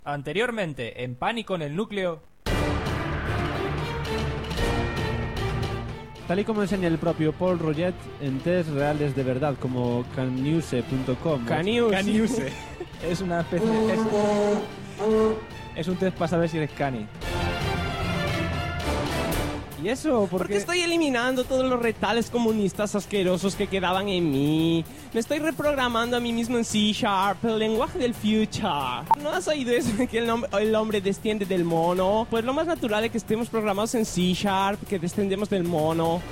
Anteriormente, en Pánico en el Núcleo. Tal y como enseña el propio Paul Roget en test reales de verdad como canuse.com. Caniuse. Es una especie... Es un test para saber si eres cani. ¿Y eso? Porque estoy eliminando todos los retales comunistas asquerosos que quedaban en mí. Me estoy reprogramando a mí mismo en C#, el lenguaje del future. ¿No has oído eso de que el hombre desciende del mono? Pues lo más natural es que estemos programados en C#, que descendemos del mono.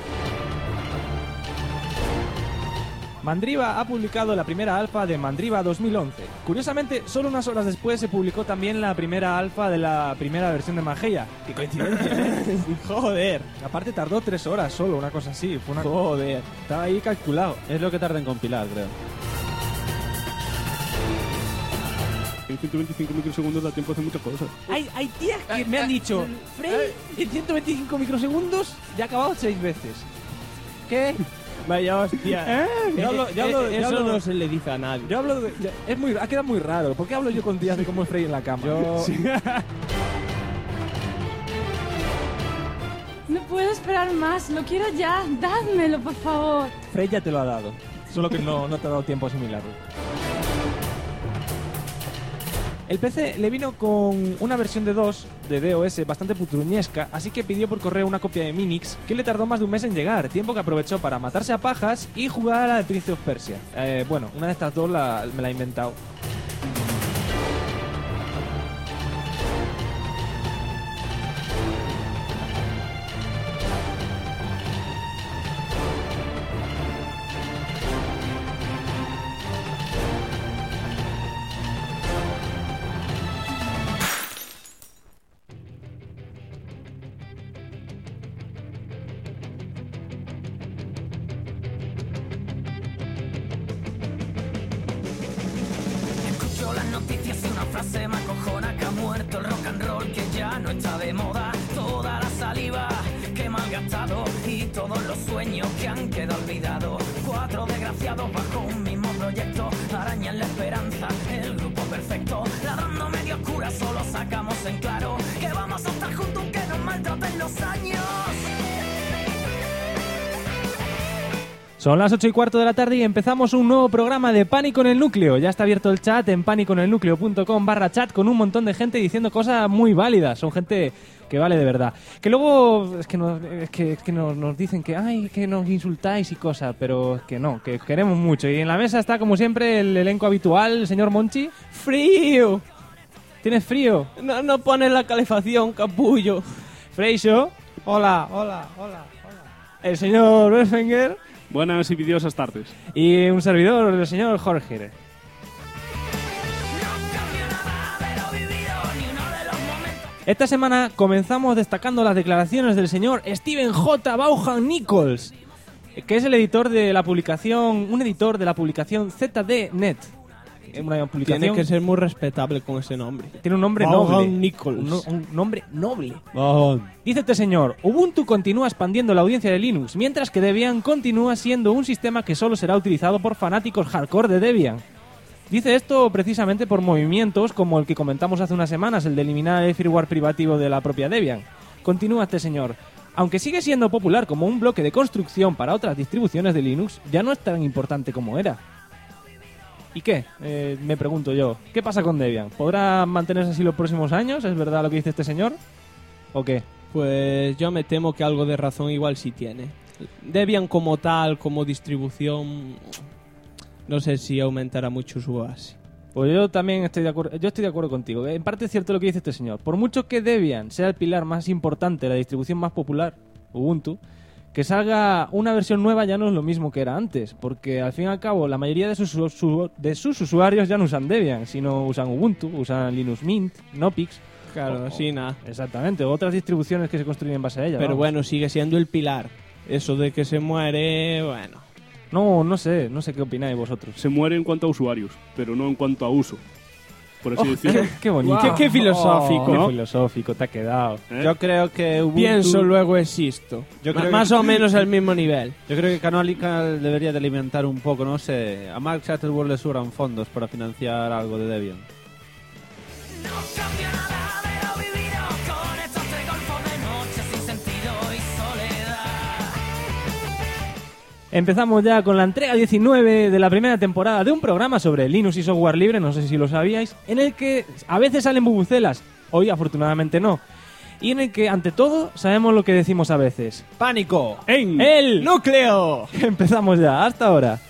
Mandriva ha publicado la primera alfa de Mandriva 2011. Curiosamente, solo unas horas después se publicó también la primera alfa de la primera versión de Mageia. ¡Qué coincidencia! Joder. Aparte tardó 3 horas solo, una cosa así. Fue una... Joder. Estaba ahí calculado. Es lo que tarda en compilar, creo. En 125 microsegundos da tiempo a hacer muchas cosas. Hay tías que me han dicho, Frey, en 125 microsegundos ya he acabado 6 veces. ¿Qué? Vaya hostia. Eso no se le dice a nadie. Yo hablo de... ha quedado muy raro. ¿Por qué hablo yo con tías de cómo es Frey en la cama? Sí. No puedo esperar más, lo quiero ya, dádmelo, por favor. Frey ya te lo ha dado, solo que no te ha dado tiempo a asimilarlo. El PC le vino con una versión de 2 de DOS bastante putruñesca, así que pidió por correo una copia de Minix, que le tardó más de un mes en llegar, tiempo que aprovechó para matarse a pajas y jugar a la de Prince of Persia. Bueno, una de estas dos me la he inventado. Las noticias y una frase me acojona que ha muerto el rock and roll, que ya no está de moda. Toda la saliva que he malgastado y todos los sueños que han quedado olvidados. 4 desgraciados bajo un mismo proyecto arañan la esperanza, el grupo perfecto. Ladrando medio oscura solo sacamos en claro que vamos a estar juntos aunque nos maltraten los años. Son las 8:15 de la tarde y empezamos un nuevo programa de Pánico en el Núcleo. Ya está abierto el chat en panicoenelnucleo.com/chat con un montón de gente diciendo cosas muy válidas. Son gente que vale de verdad. Que luego es que nos dicen que ay, que nos insultáis y cosas, pero es que no, que queremos mucho. Y en la mesa está como siempre el elenco habitual, el señor Monchi. ¡Frío! ¿Tienes frío? No pones la calefacción, capullo. Freixo. Hola. El señor Belfinger. Buenas y envidiosas tardes. Y un servidor, el señor Jorge. Esta semana comenzamos destacando las declaraciones del señor Steven J. Vaughan Nichols, que es el editor de la publicación, un editor de la publicación ZDNet. Una publicación... Tiene que ser muy respetable con ese nombre. Tiene un nombre Vaughan noble. Nichols. Un nombre noble. Vaughan. Dice este señor, Ubuntu continúa expandiendo la audiencia de Linux, mientras que Debian continúa siendo un sistema que solo será utilizado por fanáticos hardcore de Debian. Dice esto precisamente por movimientos como el que comentamos hace unas semanas, el de eliminar el firmware privativo de la propia Debian. Continúa este señor. Aunque sigue siendo popular como un bloque de construcción para otras distribuciones de Linux, ya no es tan importante como era. ¿Y qué? Me pregunto yo. ¿Qué pasa con Debian? ¿Podrá mantenerse así los próximos años? ¿Es verdad lo que dice este señor? ¿O qué? Pues yo me temo que algo de razón igual sí tiene. Debian como tal, como distribución, no sé si aumentará mucho su base. Pues yo también estoy de acuerdo. Yo estoy de acuerdo contigo. En parte es cierto lo que dice este señor. Por mucho que Debian sea el pilar más importante de la distribución más popular, Ubuntu, que salga una versión nueva ya no es lo mismo que era antes, porque al fin y al cabo la mayoría de sus usuarios ya no usan Debian, sino usan Ubuntu, usan Linux Mint, Nopix. Claro, sí, nada. Exactamente, otras distribuciones que se construyen en base a ella. Pero vamos. bueno, sigue siendo el pilar. Eso de que se muere, bueno. No sé qué opináis vosotros. Se muere en cuanto a usuarios, pero no en cuanto a uso. Por así decirlo. Qué bonito. Wow. Qué filosófico, ¿no? ¿no? Qué filosófico, te ha quedado. Yo creo que Ubuntu... Pienso, luego existo. Yo creo más o menos al mismo nivel. Yo creo que Canonical debería de alimentar un poco, no sé. A Mark Shuttleworth le sobran fondos para financiar algo de Debian. No cambia nada de lo vivido con estos 3 golfos de noche sin sentido y soledad. Empezamos ya con la entrega 19 de la primera temporada de un programa sobre Linux y software libre, no sé si lo sabíais, en el que a veces salen bubucelas, hoy afortunadamente no, y en el que ante todo sabemos lo que decimos a veces. ¡Pánico! ¡En ¡El núcleo! Empezamos ya, hasta ahora.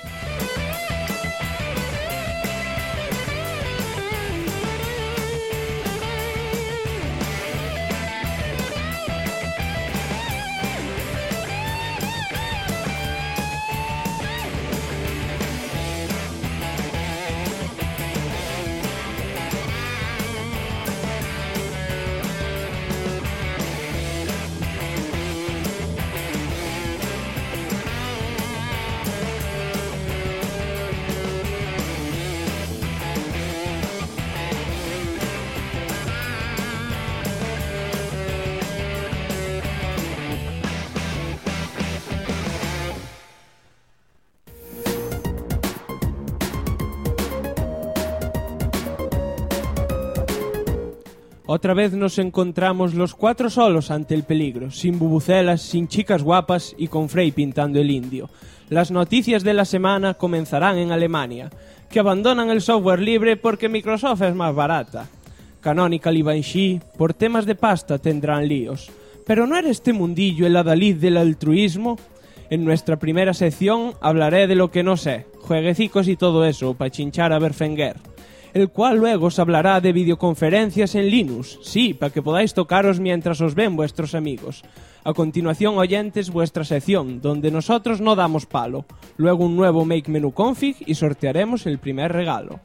Otra vez nos encontramos los 4 solos ante el peligro, sin bubucelas, sin chicas guapas y con Frey pintando el indio. Las noticias de la semana comenzarán en Alemania, que abandonan el software libre porque Microsoft es más barata. Canonical y Banshee, por temas de pasta, tendrán líos. ¿Pero no era este mundillo el adalid del altruismo? En nuestra primera sección hablaré de lo que no sé, jueguecicos y todo eso, para chinchar a Berfenger, el cual luego os hablará de videoconferencias en Linux, sí, para que podáis tocaros mientras os ven vuestros amigos. A continuación, oyentes, vuestra sección, donde nosotros no damos palo. Luego un nuevo Make Menu Config y sortearemos el primer regalo.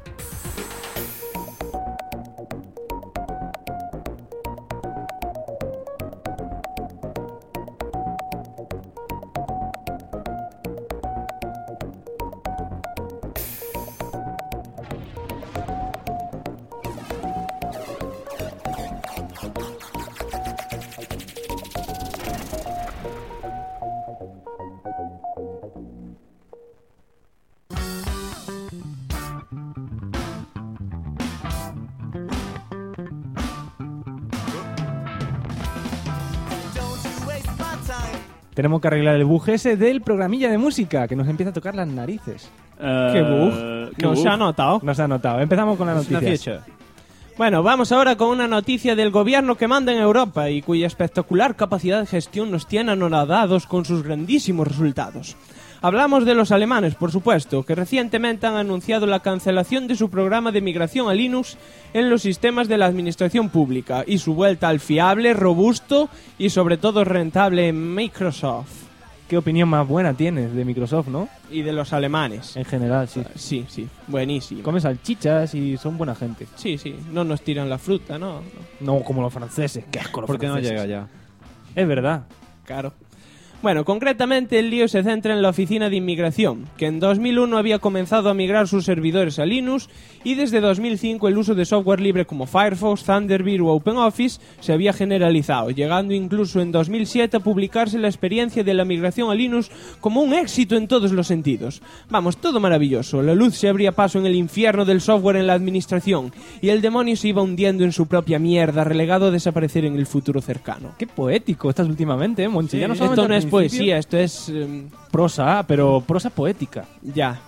Tenemos que arreglar el bug ese del programilla de música, que nos empieza a tocar las narices. ¿Qué bug? ¿Qué ¿No bug? se ha notado? Nos ha notado. Empezamos con las Es una noticias. ficha. Bueno, vamos ahora con una noticia del gobierno que manda en Europa y cuya espectacular capacidad de gestión nos tiene anonadados con sus grandísimos resultados. Hablamos de los alemanes, por supuesto, que recientemente han anunciado la cancelación de su programa de migración a Linux en los sistemas de la administración pública y su vuelta al fiable, robusto y sobre todo rentable Microsoft. ¿Qué opinión más buena tienes de Microsoft, no? Y de los alemanes. En general, sí. Sí, sí, buenísimo. Comen salchichas y son buena gente. Sí, sí, no nos tiran la fruta, ¿no? No como los franceses. Qué asco los ¿Por qué no franceses. llega ya? Es verdad. Claro. Bueno, concretamente el lío se centra en la Oficina de Inmigración, que en 2001 había comenzado a migrar sus servidores a Linux y desde 2005 el uso de software libre como Firefox, Thunderbird o OpenOffice se había generalizado, llegando incluso en 2007 a publicarse la experiencia de la migración a Linux como un éxito en todos los sentidos. Vamos, todo maravilloso, la luz se abría paso en el infierno del software en la administración y el demonio se iba hundiendo en su propia mierda, relegado a desaparecer en el futuro cercano. Qué poético estás últimamente, Monchi. Sí, Ya no esto solamente no al es principio- poesía, esto es... Prosa, pero prosa poética. ya.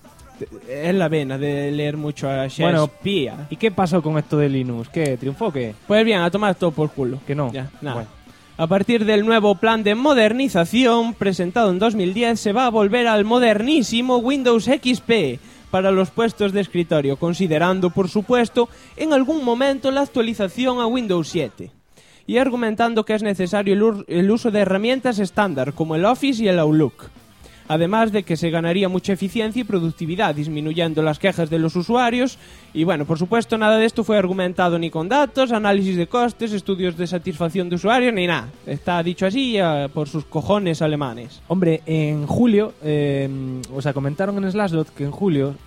Es la vena de leer mucho a Bueno, Shakespeare. ¿Y qué pasó con esto de Linux? ¿Qué? ¿Triunfó o qué? Pues bien, a tomar todo por culo. Que no. Ya, nada. Bueno. A partir del nuevo plan de modernización presentado en 2010 se va a volver al modernísimo Windows XP para los puestos de escritorio, considerando, por supuesto, en algún momento la actualización a Windows 7. Y argumentando que es necesario el uso de herramientas estándar como el Office y el Outlook. Además de que se ganaría mucha eficiencia y productividad, disminuyendo las quejas de los usuarios. Y bueno, por supuesto, nada de esto fue argumentado ni con datos, análisis de costes, estudios de satisfacción de usuarios, ni nada. Está dicho así por sus cojones alemanes. Hombre, en julio, comentaron en Slashdot que en julio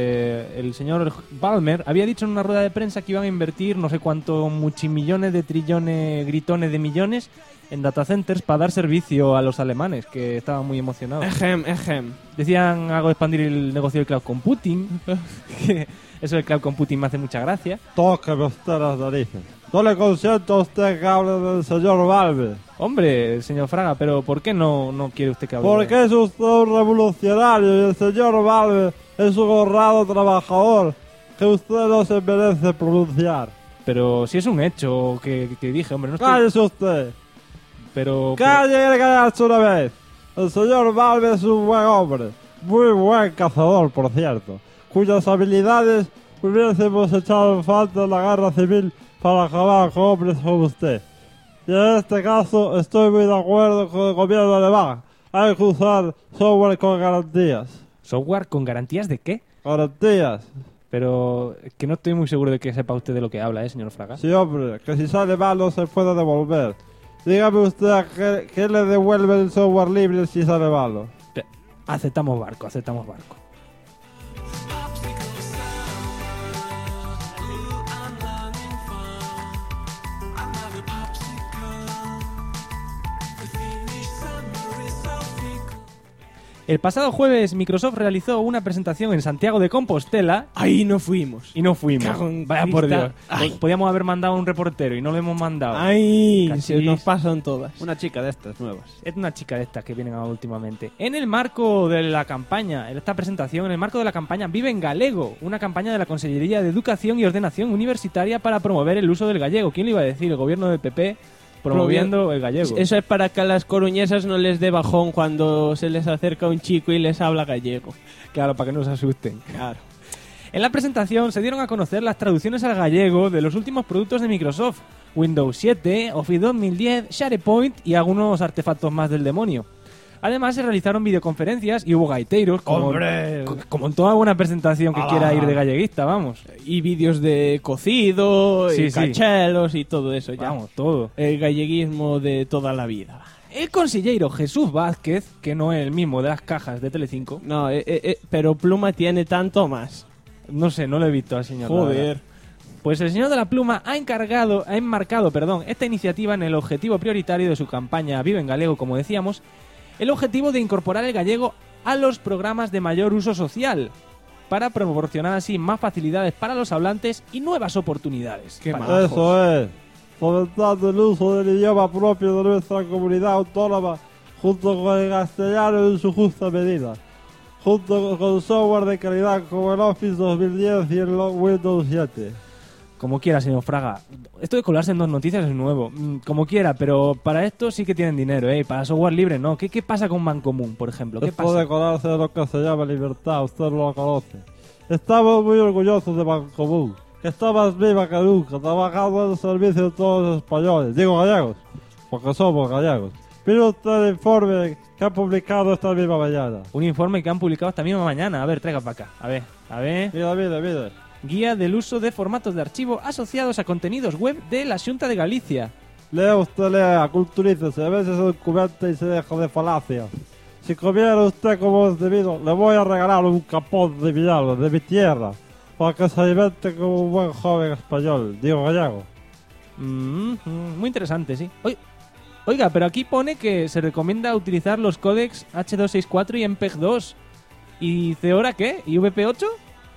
el señor Ballmer había dicho en una rueda de prensa que iban a invertir no sé cuántos muchimillones de trillones, gritones de millones en datacenters para dar servicio a los alemanes, que estaban muy emocionados. Decían algo de expandir el negocio del cloud computing. Que eso del cloud computing me hace mucha gracia. Tóqueme usted las narices. No le consiento a usted que hable del señor Valve. Hombre, señor Fraga, pero ¿por qué no quiere usted que hable? Porque es usted un revolucionario y el señor Valve es un honrado trabajador que usted no se merece pronunciar. Pero si es un hecho que dije, hombre, no estoy... ¡Cállese usted! Pero... ¡Cállese una vez! El señor Valve es un buen hombre, muy buen cazador, por cierto, cuyas habilidades hubiésemos echado en falta en la guerra civil para acabar con hombres como usted. Y en este caso estoy muy de acuerdo con el gobierno alemán. Hay que usar software con garantías. ¿Software con garantías de qué? Garantías. Pero que no estoy muy seguro de que sepa usted de lo que habla, señor Fraga. Sí, hombre, que si sale mal no se puede devolver. Dígame usted a qué le devuelve el software libre si sale malo. Aceptamos barco. El pasado jueves Microsoft realizó una presentación en Santiago de Compostela. Ahí no fuimos. Y no fuimos. Cago en Vaya por Dios. cristal. Ay. Podíamos haber mandado a un reportero y no lo hemos mandado. Ay, Cachis. se nos pasan todas. Una chica de estas nuevas. Es una chica de estas que vienen ahora últimamente. En el marco de la campaña, en esta presentación, en el marco de la campaña Vive en Galego, una campaña de la Consellería de Educación y Ordenación Universitaria para promover el uso del gallego. ¿Quién le iba a decir? El gobierno del PP promoviendo el gallego. Eso es para que a las coruñesas no les dé bajón cuando se les acerca un chico y les habla gallego. Claro, para que no se asusten. Claro. En la presentación se dieron a conocer las traducciones al gallego de los últimos productos de Microsoft: Windows 7, Office 2010, SharePoint y algunos artefactos más del demonio. Además se realizaron videoconferencias y hubo gaiteiros, como en toda buena presentación que quiera ir de galleguista, vamos. Y vídeos de cocido, Sí, y sí. cachelos y todo eso ya. Vamos, todo. El galleguismo de toda la vida. El consillero Jesús Vázquez, que no es el mismo de las cajas de Telecinco, No, pero Pluma tiene tanto más. no sé, no lo he visto al señor. la verdad. Joder. Pues el señor de la Pluma ha enmarcado esta iniciativa en el objetivo prioritario de su campaña Vive en Galego, como decíamos, el objetivo de incorporar el gallego a los programas de mayor uso social, para proporcionar así más facilidades para los hablantes y nuevas oportunidades. Qué Para- majos. Eso es, fomentando el uso del idioma propio de nuestra comunidad autónoma, junto con el castellano en su justa medida, junto con software de calidad como el Office 2010 y el Windows 7. Como quiera, señor Fraga. Esto de colarse en dos noticias es nuevo. Como quiera, pero para esto sí que tienen dinero, ¿eh? Para software libre no. ¿Qué pasa con Mancomún, por ejemplo? ¿Qué Esto pasa? de colarse de lo que se llama libertad, usted no lo conoce. Estamos muy orgullosos de Mancomún, que está más viva que nunca, trabajando en el servicio de todos los españoles, digo gallegos, porque somos gallegos. Mire usted el informe que ha publicado esta misma mañana. Un informe que han publicado esta misma mañana. A ver, traiga para acá. A ver. Mire. Guía del uso de formatos de archivo asociados a contenidos web de la Xunta de Galicia. Lea, culturícese, a veces se documenta y se deja de falacias. Si comiera usted como es debido, le voy a regalar un capón de Villalba, de mi tierra, para que se alimente como un buen joven español, digo gallego. Muy interesante, sí. Oiga, pero aquí pone que se recomienda utilizar los códecs H264 y MPEG-2. ¿Y Ceora qué? ¿Y VP8?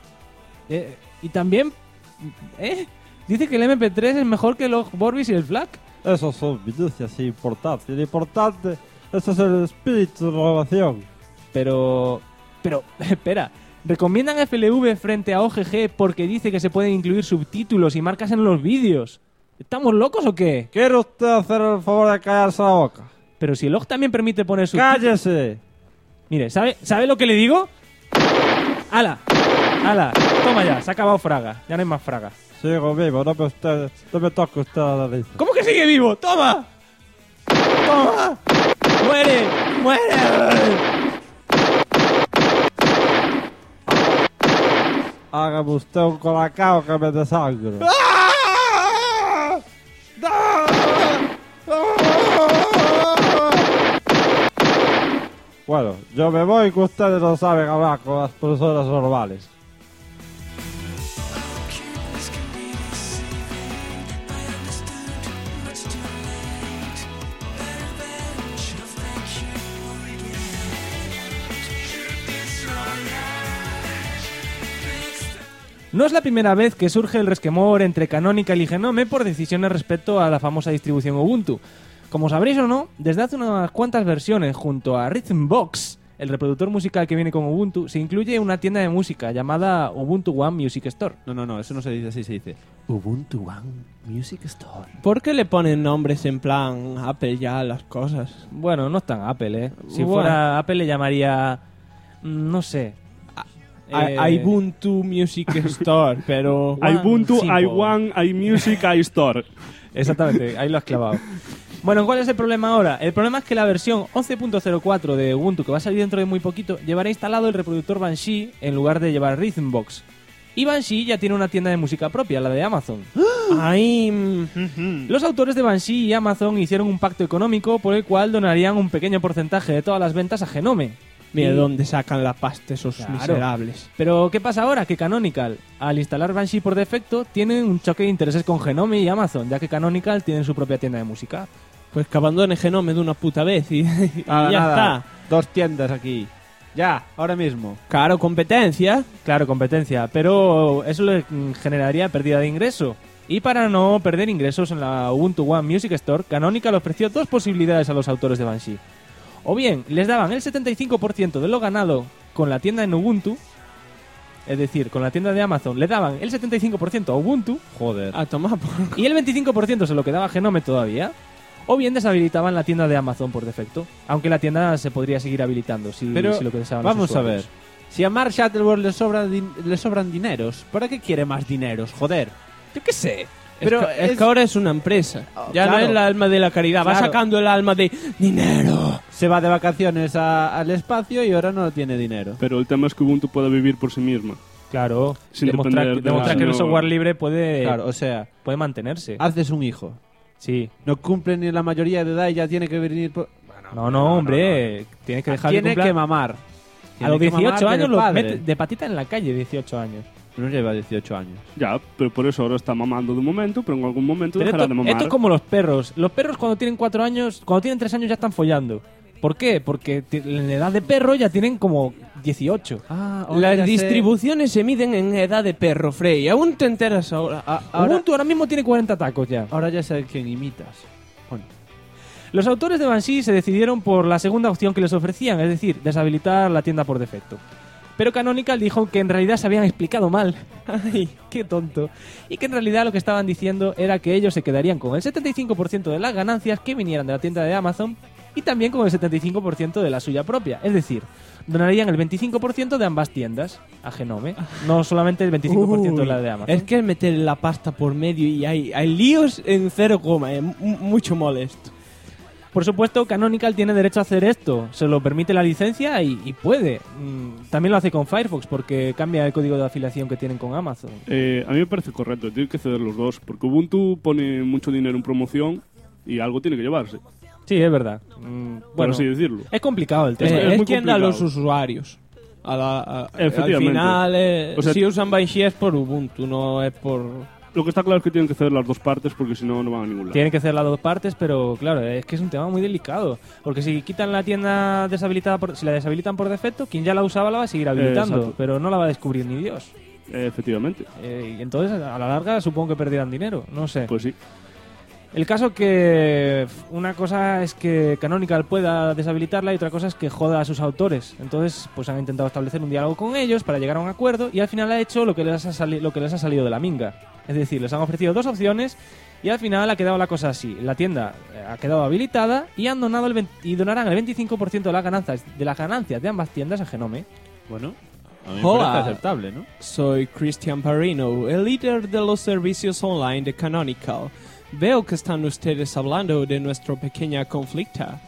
Y también... Dice que el MP3 es mejor que el Vorbis y el FLAC. Esos son minucias importantes. Lo importante, ese es el espíritu de la relación. Pero, espera. ¿Recomiendan FLV frente a OGG porque dice que se pueden incluir subtítulos y marcas en los vídeos? ¿Estamos locos o qué? ¿Quiere usted hacer el favor de callarse la boca? Pero si el OG también permite poner subtítulos... ¡Cállese! Mire, ¿sabe lo que le digo? ¡Hala! Toma ya, se ha acabado Fraga. Ya no hay más Fraga. Sigo vivo, no me toque usted la nariz. ¿Cómo que sigue vivo? ¡Toma! ¡Muere! Hágame usted un colacao que me desangre. Bueno, yo me voy que ustedes no saben hablar con las personas normales. No es la primera vez que surge el resquemor entre Canonical y Genome por decisiones respecto a la famosa distribución Ubuntu. Como sabréis o no, desde hace unas cuantas versiones, junto a Rhythmbox, el reproductor musical que viene con Ubuntu, se incluye una tienda de música llamada Ubuntu One Music Store. No, eso no se dice así, se dice Ubuntu One Music Store. ¿Por qué le ponen nombres en plan Apple ya a las cosas? Bueno, no es tan Apple, ¿eh? Si Bueno. fuera Apple le llamaría... no sé. Ubuntu Music Store, pero... One Ubuntu, Simple. iOne, iMusic, iStore. Exactamente, ahí lo has clavado. Bueno, ¿cuál es el problema ahora? El problema es que la versión 11.04 de Ubuntu, que va a salir dentro de muy poquito, llevará instalado el reproductor Banshee en lugar de llevar Rhythmbox. Y Banshee ya tiene una tienda de música propia, la de Amazon. Ay, Los autores de Banshee y Amazon hicieron un pacto económico por el cual donarían un pequeño porcentaje de todas las ventas a Genome. mira Y- dónde sacan la pasta esos Claro. miserables. Pero, ¿qué pasa ahora? Que Canonical, al instalar Banshee por defecto, tiene un choque de intereses con Genome y Amazon, ya que Canonical tiene su propia tienda de música. Pues que abandone Genome de una puta vez y ya Nada, está. 2 tiendas aquí. Ya, ahora mismo. Claro, competencia. Claro, competencia, pero eso le generaría pérdida de ingreso. Y para no perder ingresos en la Ubuntu One Music Store, Canonical ofreció dos posibilidades a los autores de Banshee. O bien, les daban el 75% de lo ganado con la tienda en Ubuntu, es decir, con la tienda de Amazon, le daban el 75% a Ubuntu, Joder. A tomar por... y el 25% se lo quedaba Genome todavía. O bien deshabilitaban la tienda de Amazon por defecto, aunque la tienda se podría seguir habilitando si, Pero si lo que deseaban los vamos a usuarios. ver. Si a Mark Shuttleworth le sobran dineros, ¿para qué quiere más dineros? Joder. Yo qué sé. Pero es que ahora es una empresa. Ya no claro. es el alma de la caridad. Va Claro. sacando el alma de dinero. Se va de vacaciones al espacio y ahora no tiene dinero. Pero el tema es que Ubuntu pueda vivir por sí misma. Claro, Sin demostrar, depender de demostrar la- que el no- software libre puede, Claro, o sea, puede mantenerse. haces un hijo. Sí. No cumple ni la mayoría de edad y ya tiene que venir por... No, hombre, tienes que dejar Tiene que cumpla- que mamar. A los Tiene que mamar 18 años del los padre. mete de patita en la calle, 18 años. No lleva 18 años. Ya, pero por eso ahora está mamando de un momento, pero en algún momento Pero dejará esto, de mamar. esto es como los perros. Los perros cuando tienen 4 años, cuando tienen 3 años ya están follando. ¿Por qué? Porque en edad de perro ya tienen como 18. Las distribuciones se miden en edad de perro, Frey. Aún te enteras ahora. Ubuntu ahora mismo tiene 40 tacos ya. Ahora ya sé quién imitas. Bueno, Los autores de Banshee se decidieron por la segunda opción que les ofrecían, es decir, deshabilitar la tienda por defecto. Pero Canonical dijo que en realidad se habían explicado mal. Ay, qué tonto. Y que en realidad lo que estaban diciendo era que ellos se quedarían con el 75% de las ganancias que vinieran de la tienda de Amazon y también con el 75% de la suya propia. Es decir, donarían el 25% de ambas tiendas a Genome, no solamente el 25% de la de Amazon. Es que es meter la pasta por medio y hay líos en 0, mucho molesto. Por supuesto, Canonical tiene derecho a hacer esto. Se lo permite la licencia y puede. También lo hace con Firefox porque cambia el código de afiliación que tienen con Amazon. A mí me parece correcto, tiene que ceder los dos, porque Ubuntu pone mucho dinero en promoción y algo tiene que llevarse, Sí, es verdad. por Bueno, así decirlo. es complicado el tema. Es muy quien da a los complicado. usuarios. Al Efectivamente. final, O sea, si usan Banshee es por Ubuntu, no es por... Lo que está claro es que tienen que ceder las dos partes porque si no, no van a ningún lado. Tienen que hacer las dos partes, pero claro, es que es un tema muy delicado. Porque si quitan la tienda deshabilitada, si la deshabilitan por defecto, quien ya la usaba la va a seguir habilitando, Exacto. pero no la va a descubrir ni Dios. Efectivamente, Y entonces, a la larga, supongo que perderán dinero. No sé. pues sí. El caso que una cosa es que Canonical pueda deshabilitarla y otra cosa es que joda a sus autores. Entonces, pues han intentado establecer un diálogo con ellos para llegar a un acuerdo y al final ha hecho lo que les ha salido de la minga. Es decir, les han ofrecido dos opciones y al final ha quedado la cosa así. La tienda ha quedado habilitada y han donado y donarán el 25% de las ganancias de ambas tiendas a Genome. bueno. A mí me Hola. parece aceptable, ¿no? Soy Cristian Parrino, el líder de los servicios online de Canonical. Veo que están ustedes hablando de nuestra pequeña conflicta.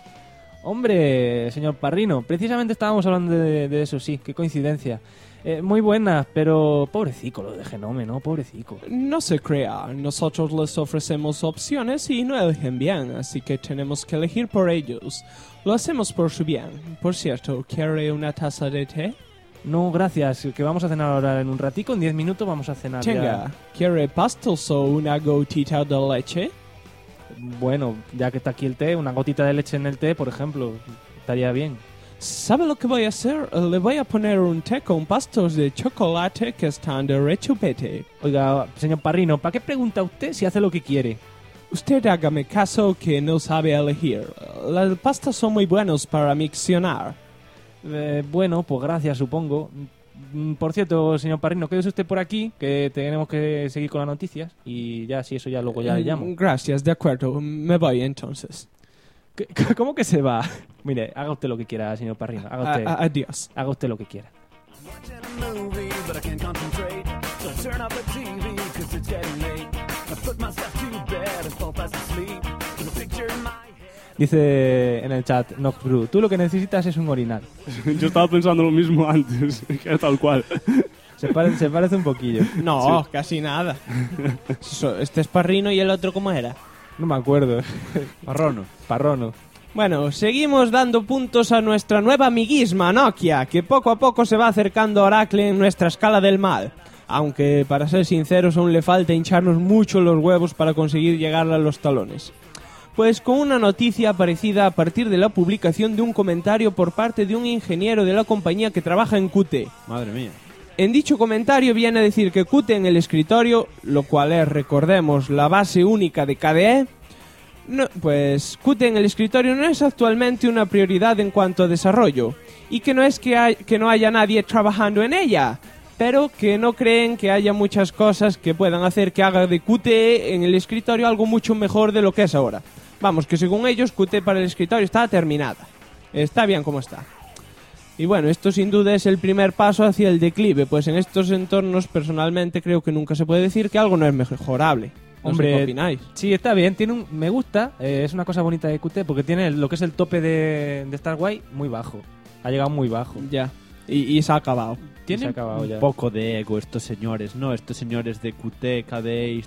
Hombre, señor Parrino, precisamente estábamos hablando de eso, sí, qué coincidencia. Muy buena, pero pobrecico lo de Genome, ¿no? Pobrecico. No se crea, nosotros les ofrecemos opciones y no eligen bien, así que tenemos que elegir por ellos. Lo hacemos por su bien. Por cierto, ¿quiere una taza de té? No, gracias, que vamos a cenar ahora en un ratico, en 10 minutos vamos a cenar Tenga, ya. ¿quiere pastos o una gotita de leche? Bueno, ya que está aquí el té, una gotita de leche en el té, por ejemplo, estaría bien. ¿Sabe lo que voy a hacer? Le voy a poner un té con pastos de chocolate que están de rechupete. Oiga, señor Parrino, ¿para qué pregunta usted si hace lo que quiere? Usted hágame caso que no sabe elegir. Las pastas son muy buenos para miccionar. Bueno, pues gracias, supongo. Por cierto, señor Parrino, quédese usted por aquí, que tenemos que seguir con las noticias. Y ya, si eso ya luego ya le llamo. Gracias, de acuerdo. Me voy entonces. ¿Cómo que se va? Mire, haga usted lo que quiera, señor Parrino. Adiós. Haga usted lo que quiera. Dice en el chat Noxbrew, tú lo que necesitas es un orinal. Yo estaba pensando lo mismo antes, que era tal cual. Se parece un poquillo. No, casi nada. Este es Parrino y el otro, ¿cómo era? No me acuerdo. Parrono. Bueno, seguimos dando puntos a nuestra nueva amiguisma Nokia, que poco a poco se va acercando a Oracle en nuestra escala del mal. Aunque, para ser sinceros, aún le falta hincharnos mucho los huevos para conseguir llegarle a los talones. Pues con una noticia aparecida a partir de la publicación de un comentario por parte de un ingeniero de la compañía que trabaja en Qt. Madre mía. En dicho comentario viene a decir que Qt en el escritorio, lo cual es, recordemos, la base única de KDE, pues Qt en el escritorio no es actualmente una prioridad en cuanto a desarrollo, y que no es que no haya nadie trabajando en ella, pero que no creen que haya muchas cosas que puedan hacer que haga de Qt en el escritorio algo mucho mejor de lo que es ahora. Vamos, que según ellos Qt para el escritorio está terminada. Está bien como está. Y bueno, esto sin duda es el primer paso hacia el declive, pues en estos entornos personalmente creo que nunca se puede decir que algo no es mejorable. No sé qué opináis. Sí, está bien, me gusta, es una cosa bonita de Qt porque tiene lo que es el tope de estar guay muy bajo. Ha llegado muy bajo. Ya. Y se ha acabado. Se ha acabado ya. Un poco de ego estos señores, ¿no? Estos señores de Qt, KDE...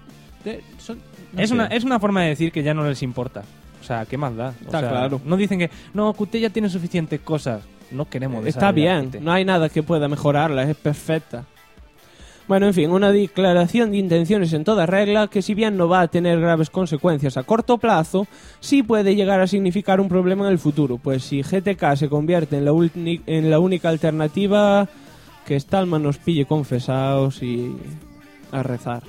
Es una forma de decir que ya no les importa. O sea, ¿qué más da? Está claro. No dicen que no, Qt ya tiene suficientes cosas. No queremos Está bien, Qt. no hay nada que pueda mejorarla, es perfecta. Bueno, en fin, una declaración de intenciones en toda regla que, si bien no va a tener graves consecuencias a corto plazo, sí puede llegar a significar un problema en el futuro, pues si GTK se convierte en la única alternativa, que Stallman nos pille confesados y a rezar.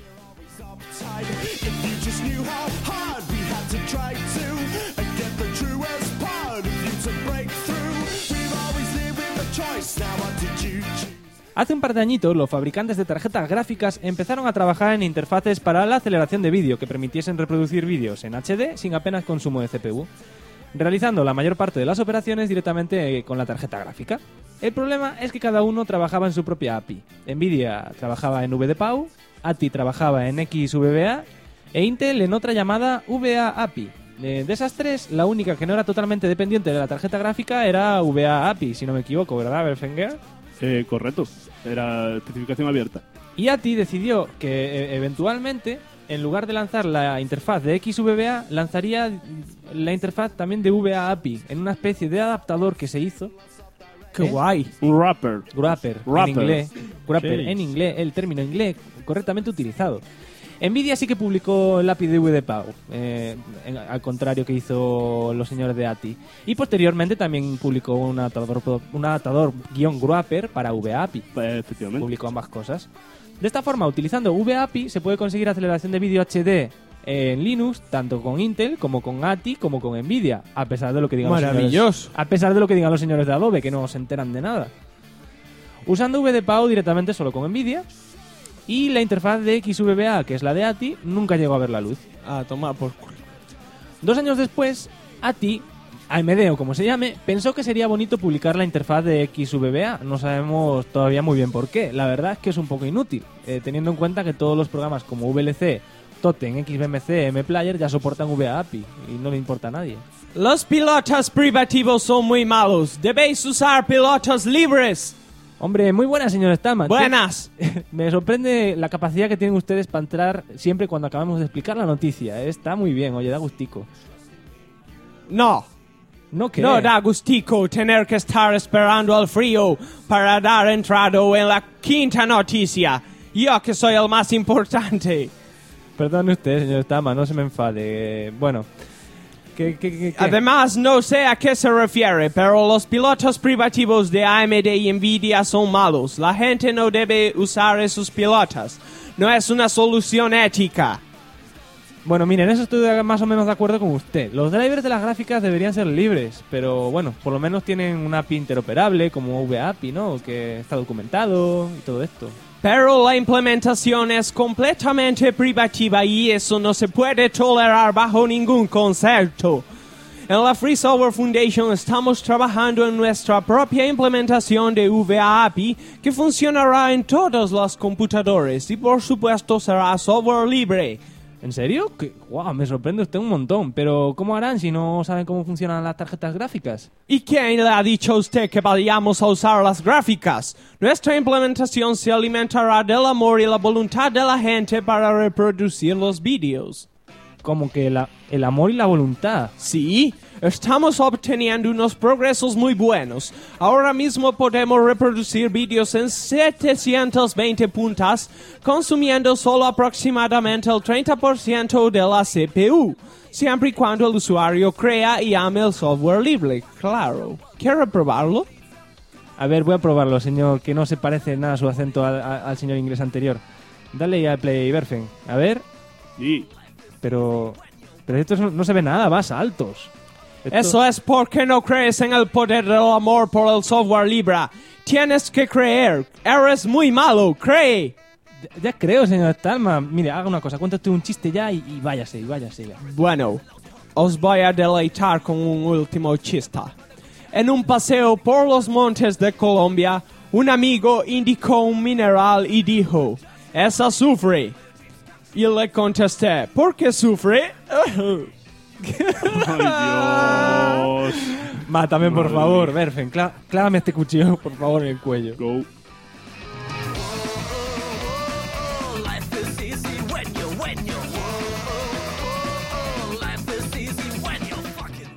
Hace un par de añitos, los fabricantes de tarjetas gráficas empezaron a trabajar en interfaces para la aceleración de vídeo que permitiesen reproducir vídeos en HD sin apenas consumo de CPU, realizando la mayor parte de las operaciones directamente con la tarjeta gráfica. El problema es que cada uno trabajaba en su propia API. Nvidia trabajaba en VDPAU, ATI trabajaba en XVBA e Intel en otra llamada VA API. De esas tres, la única que no era totalmente dependiente de la tarjeta gráfica era VA API, si no me equivoco, ¿verdad, Berfenger? Correcto, era especificación abierta. Y ATI decidió que eventualmente, en lugar de lanzar la interfaz de XVBA, lanzaría la interfaz también de VA API, en una especie de adaptador que se hizo. ¡Qué guay! Un wrapper. Wrapper. En inglés. Wrapper, sí. En inglés, el término inglés correctamente utilizado. Nvidia sí que publicó el API de VDPAU, al contrario que hizo los señores de ATI. Y posteriormente también publicó un adaptador guión wrapper para VAPI. Efectivamente. Publicó ambas cosas. De esta forma, utilizando VAPI, se puede conseguir aceleración de vídeo HD en Linux, tanto con Intel como con ATI como con Nvidia, a pesar de lo que digan ¡maravilloso! A pesar de lo que digan los señores de Adobe, que no se enteran de nada. Usando VDPAU directamente solo con Nvidia. Y la interfaz de XVBA, que es la de ATI, nunca llegó a ver la luz. A tomar por culo. 2 años después, ATI, AMD o como se llame, pensó que sería bonito publicar la interfaz de XVBA. No sabemos todavía muy bien por qué. La verdad es que es un poco inútil, teniendo en cuenta que todos los programas como VLC, Totem, XBMC, MPlayer ya soportan VAPI y no le importa a nadie. Los pilotos privativos son muy malos. Debéis usar pilotos libres. Hombre, muy buenas, señor Stallman. ¡Buenas! Me sorprende la capacidad que tienen ustedes para entrar siempre cuando acabamos de explicar la noticia. Está muy bien, oye, da gustico. No. ¿No qué? No da gustico tener que estar esperando al frío para dar entrado en la quinta noticia. Yo que soy el más importante. Perdone usted, señor Stallman, no se me enfade. Bueno, ¿Qué? Además, no sé a qué se refiere, pero los pilotos privativos de AMD y Nvidia son malos. La gente no debe usar esos pilotos. No es una solución ética. Bueno, miren, eso estoy más o menos de acuerdo con usted. Los drivers de las gráficas deberían ser libres, pero bueno, por lo menos tienen una API interoperable como VAPI, ¿no? Que está documentado y todo esto. Pero la implementación es completamente privativa y eso no se puede tolerar bajo ningún concepto. En la Free Software Foundation estamos trabajando en nuestra propia implementación de VAPI que funcionará en todos los computadores y por supuesto será software libre. ¿En serio? ¡Guau! Me sorprende usted un montón. Pero ¿cómo harán si no saben cómo funcionan las tarjetas gráficas? ¿Y quién le ha dicho a usted que vayamos a usar las gráficas? Nuestra implementación se alimentará del amor y la voluntad de la gente para reproducir los vídeos. Como que el amor y la voluntad. Sí, estamos obteniendo unos progresos muy buenos. Ahora mismo podemos reproducir vídeos en 720 puntas, consumiendo solo aproximadamente el 30% de la CPU, siempre y cuando el usuario crea y ame el software libre, claro. ¿Quiere probarlo? A ver, voy a probarlo, señor, que no se parece nada a su acento al señor inglés anterior. Dale ya al play, Berfen. A ver. Sí. Pero estos no se ve nada, vas altos. Eso es porque no crees en el poder del amor por el software libre. Tienes que creer. Eres muy malo, cree. Ya creo, señor Stallman. Mire, haga una cosa, cuéntate un chiste ya y váyase ya. Bueno, os voy a deleitar con un último chiste. En un paseo por los montes de Colombia, un amigo indicó un mineral y dijo, es azufre. Y le contesté, ¿por qué sufre? ¡Ay, Dios! Mátame, por Madre favor, mía. Berfen. Clávame este cuchillo, por favor, en el cuello. Go. Life is easy when you life is easy when you fucking.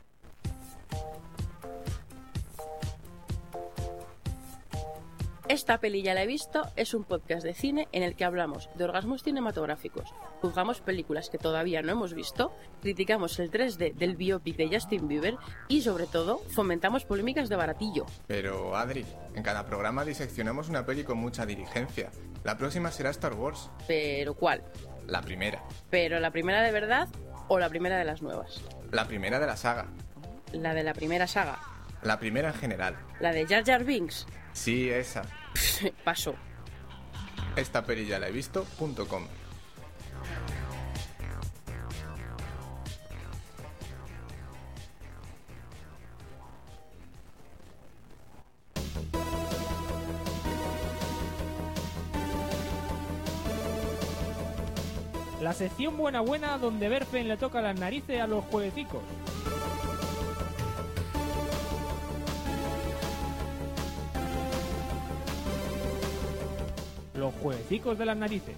Esta peli ya la he visto es un podcast de cine en el que hablamos de orgasmos cinematográficos, juzgamos películas que todavía no hemos visto, criticamos el 3D del biopic de Justin Bieber y sobre todo fomentamos polémicas de baratillo. Pero Adri, en cada programa diseccionamos una peli con mucha diligencia. La próxima será Star Wars. ¿Pero cuál? La primera. ¿Pero la primera de verdad o la primera de las nuevas? La primera de la saga. La de la primera saga. La primera en general. La de Jar Jar Binks. Sí, esa. Paso. Esta peli ya la he visto.com. La sección buena donde Berfen le toca las narices a los jueguecicos. Los jueguecicos de las narices.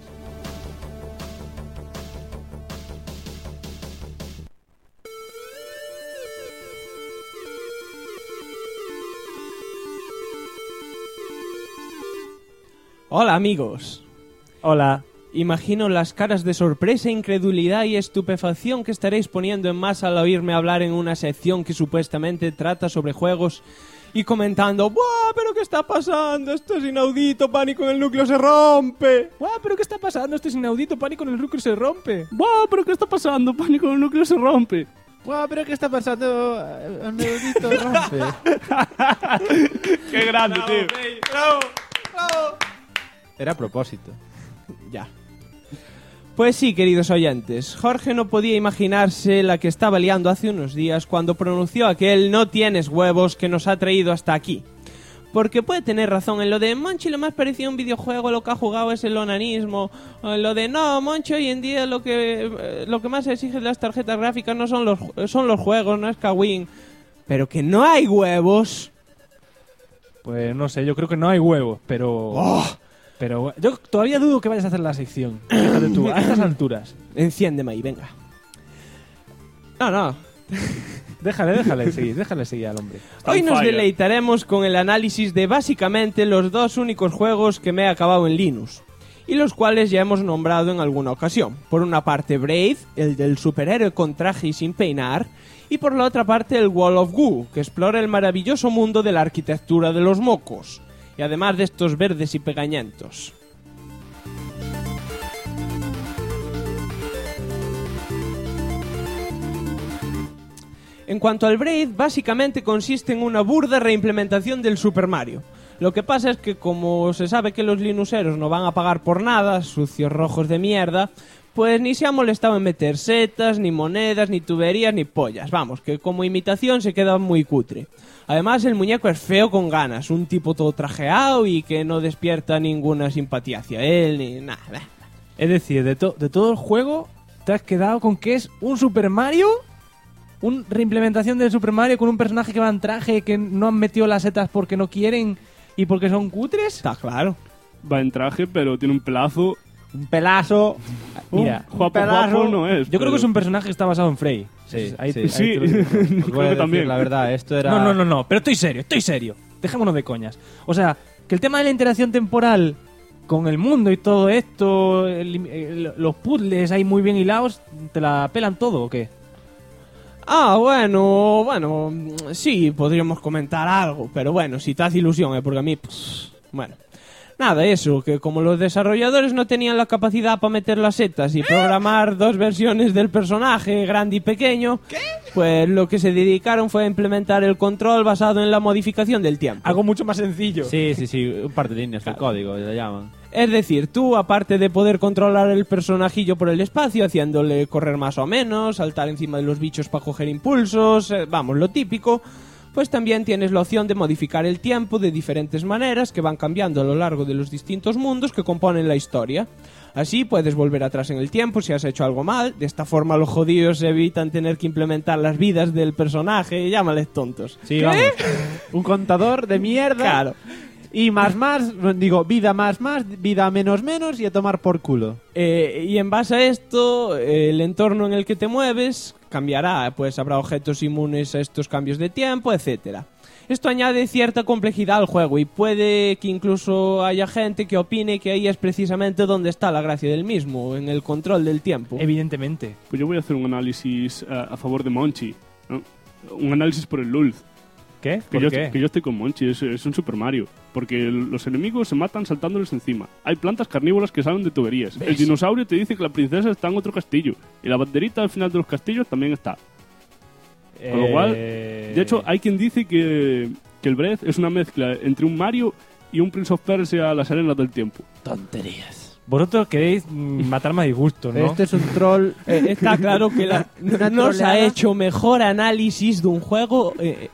Hola amigos. Hola. Imagino las caras de sorpresa, incredulidad y estupefacción que estaréis poniendo en masa al oírme hablar en una sección que supuestamente trata sobre juegos y comentando ¡buah! ¿Pero qué está pasando? Esto es inaudito, pánico en el núcleo se rompe. ¡Guau! ¿Pero qué está pasando? Esto es inaudito, pánico en el núcleo se rompe. ¡Buah! ¿Pero qué está pasando? Pánico en el núcleo se rompe. Guau, pero ¿qué está pasando? El medallito rompe. ¡Qué grande, tío! Era a propósito. Ya. Pues sí, queridos oyentes, Jorge no podía imaginarse la que estaba liando hace unos días cuando pronunció aquel "no tienes huevos" que nos ha traído hasta aquí. Porque puede tener razón en lo de Monchi lo más parecido a un videojuego, lo que ha jugado es el onanismo, o en lo de no, Monchi hoy en día lo que más exige las tarjetas gráficas no son los juegos, no es Kawin. Pero que no hay huevos. Pues no sé, yo creo que no hay huevos, pero... Pero yo todavía dudo que vayas a hacer la sección. Fíjate tú, a estas alturas. Enciéndeme ahí, venga. No. Déjale seguir al hombre. Hoy nos fire. deleitaremos con el análisis de básicamente los dos únicos juegos que me he acabado en Linux. y los cuales ya hemos nombrado en alguna ocasión. Por una parte Braid, el del superhéroe con traje y sin peinar, y por la otra parte el Wall of Goo, que explora el maravilloso mundo de la arquitectura de los mocos, y además de estos verdes y pegañentos. En cuanto al Braid, básicamente consiste en una burda reimplementación del Super Mario. Lo que pasa es que como se sabe que los linuxeros no van a pagar por nada, sucios rojos de mierda, pues ni se ha molestado en meter setas, ni monedas, ni tuberías, ni pollas. Vamos, que como imitación se queda muy cutre. Además, el muñeco es feo con ganas, un tipo todo trajeado y que no despierta ninguna simpatía hacia él, ni nada. Es decir, de todo el juego, te has quedado con que es un Super Mario, una reimplementación del Super Mario con un personaje que va en traje, que no han metido las setas porque no quieren y porque son cutres. Está claro. Va en traje, pero tiene un pelazo. Un pelazo. Mira, Guapo no es. yo creo que es un personaje que está basado en Frey. Sí, Ahí sí. te- Sí, ahí te lo digo. Os voy a creo que decir también. la verdad, esto era... No, pero estoy serio. Dejémonos de coñas. O sea, que el tema de la interacción temporal con el mundo y todo esto, los puzzles ahí muy bien hilados, ¿te la pelan todo o qué? Ah, bueno, sí, podríamos comentar algo, pero bueno, si te hace ilusión, porque a mí, pues, bueno. Nada, eso, que como los desarrolladores no tenían la capacidad para meter las setas y programar dos versiones del personaje, grande y pequeño, pues lo que se dedicaron fue a implementar el control basado en la modificación del tiempo. Algo mucho más sencillo. Sí, un par de líneas de código, le llaman. Es decir, tú, aparte de poder controlar el personajillo por el espacio, haciéndole correr más o menos, saltar encima de los bichos para coger impulsos, vamos, lo típico, pues también tienes la opción de modificar el tiempo de diferentes maneras que van cambiando a lo largo de los distintos mundos que componen la historia. Así puedes volver atrás en el tiempo si has hecho algo mal, de esta forma los jodidos evitan tener que implementar las vidas del personaje, llámales tontos. Sí, vamos. Un contador de mierda. Claro. Y más, vida más, vida menos y a tomar por culo. Y en base a esto, el entorno en el que te mueves cambiará, pues habrá objetos inmunes a estos cambios de tiempo, etcétera. Esto añade cierta complejidad al juego y puede que incluso haya gente que opine que ahí es precisamente donde está la gracia del mismo, en el control del tiempo. Evidentemente. Pues yo voy a hacer un análisis a favor de Monchi, ¿no? Un análisis por el Lulz. ¿Qué? Que ¿Por yo, qué? que yo estoy con Monchi, es un Super Mario. Porque los enemigos se matan saltándoles encima. Hay plantas carnívoras que salen de tuberías. El dinosaurio te dice que la princesa está en otro castillo. Y la banderita al final de los castillos también está. Con lo cual, de hecho, hay quien dice que el Breath es una mezcla entre un Mario y un Prince of Persia, las arenas del tiempo. Tonterías. Vosotros queréis matarme a disgusto, ¿no? Este es un troll. Está claro que una no se ha troleada. hecho mejor análisis de un juego.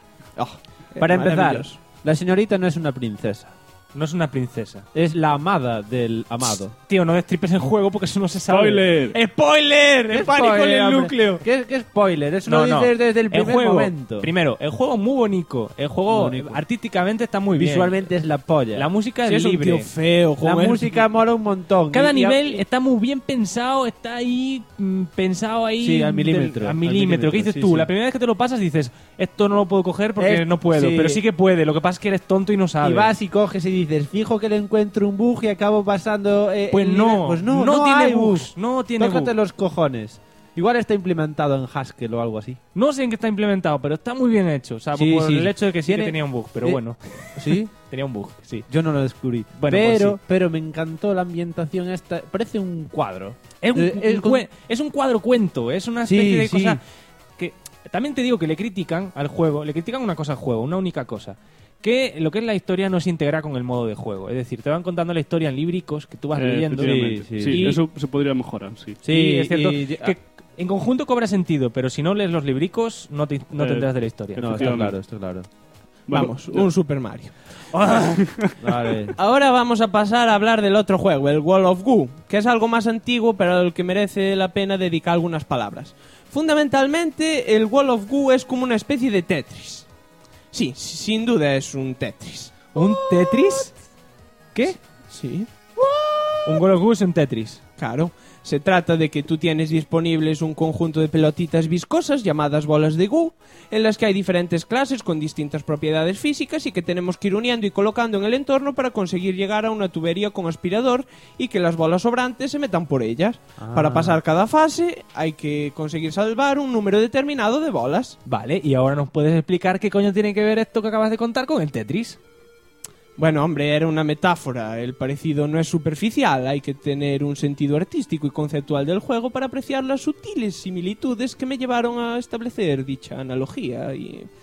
Para empezar, maravilloso. la señorita no es una princesa. No es una princesa. Es la amada del amado. Tío, no destripes el juego porque eso no se sabe. ¡Spoiler! ¡Spoiler! ¡El pánico en Spoiler, el hombre. núcleo! ¿Qué spoiler? Eso No, lo no. dices desde el primer juego, momento. Primero, el juego es muy bonito. El juego Muy bonito. artísticamente está muy bien. Visualmente es la polla. La música Si es es un libre. tío feo, La joder. música mola un montón. Cada Y- nivel está muy bien pensado, está ahí pensado ahí. Sí, al milímetro. Al milímetro. ¿Qué dices Sí, tú? sí. La primera vez que te lo pasas dices, esto no lo puedo coger porque no puedo. sí. Pero sí que puede. Lo que pasa es que eres tonto y no sabes. Y vas y coges y dices, fijo que le encuentro un bug y acabo pasando... Pues el no, nivel. Pues no, no tiene hay bugs, no tiene Tócate bugs. los cojones. Igual está implementado en Haskell o algo así. No sé en qué está implementado, pero está muy bien hecho. O sea, Sí, por sí. el hecho de que sí que Tiene- tenía un bug, pero bueno. ¿Sí? Tenía un bug, sí. Yo no lo descubrí. Bueno, pues sí. pero me encantó la ambientación esta. Parece un cuadro. Es con- es un cuadro cuento, es una Sí, especie de sí. cosa que también te digo que le critican al juego, le critican una cosa al juego, una única cosa, que lo que es la historia no se integra con el modo de juego, es decir, te van contando la historia en líbricos que tú vas leyendo Efectivamente. Sí, Sí, y- eso se podría mejorar, sí. y es cierto y- que en conjunto cobra sentido, pero si no lees los líbricos no te enteras de la historia. No, está claro, está claro. Bueno, Vamos, un Super Mario. Vale. Ahora vamos a pasar a hablar del otro juego, el Wall of Goo, que es algo más antiguo, pero al que merece la pena dedicar algunas palabras. Fundamentalmente, el Wall of Goo es como una especie de Tetris. Sí, sin duda es un Tetris. ¿Un Tetris? ¿Qué? Sí, Un World of Goo es un Tetris. claro. Se trata de que tú tienes disponibles un conjunto de pelotitas viscosas llamadas bolas de goo, en las que hay diferentes clases con distintas propiedades físicas y que tenemos que ir uniendo y colocando en el entorno para conseguir llegar a una tubería con aspirador y que las bolas sobrantes se metan por ellas. Para pasar cada fase hay que conseguir salvar un número determinado de bolas. Vale, y ahora nos puedes explicar qué coño tiene que ver esto que acabas de contar con el Tetris. Bueno, hombre, era una metáfora. El parecido no es superficial. Hay que tener un sentido artístico y conceptual del juego para apreciar las sutiles similitudes que me llevaron a establecer dicha analogía.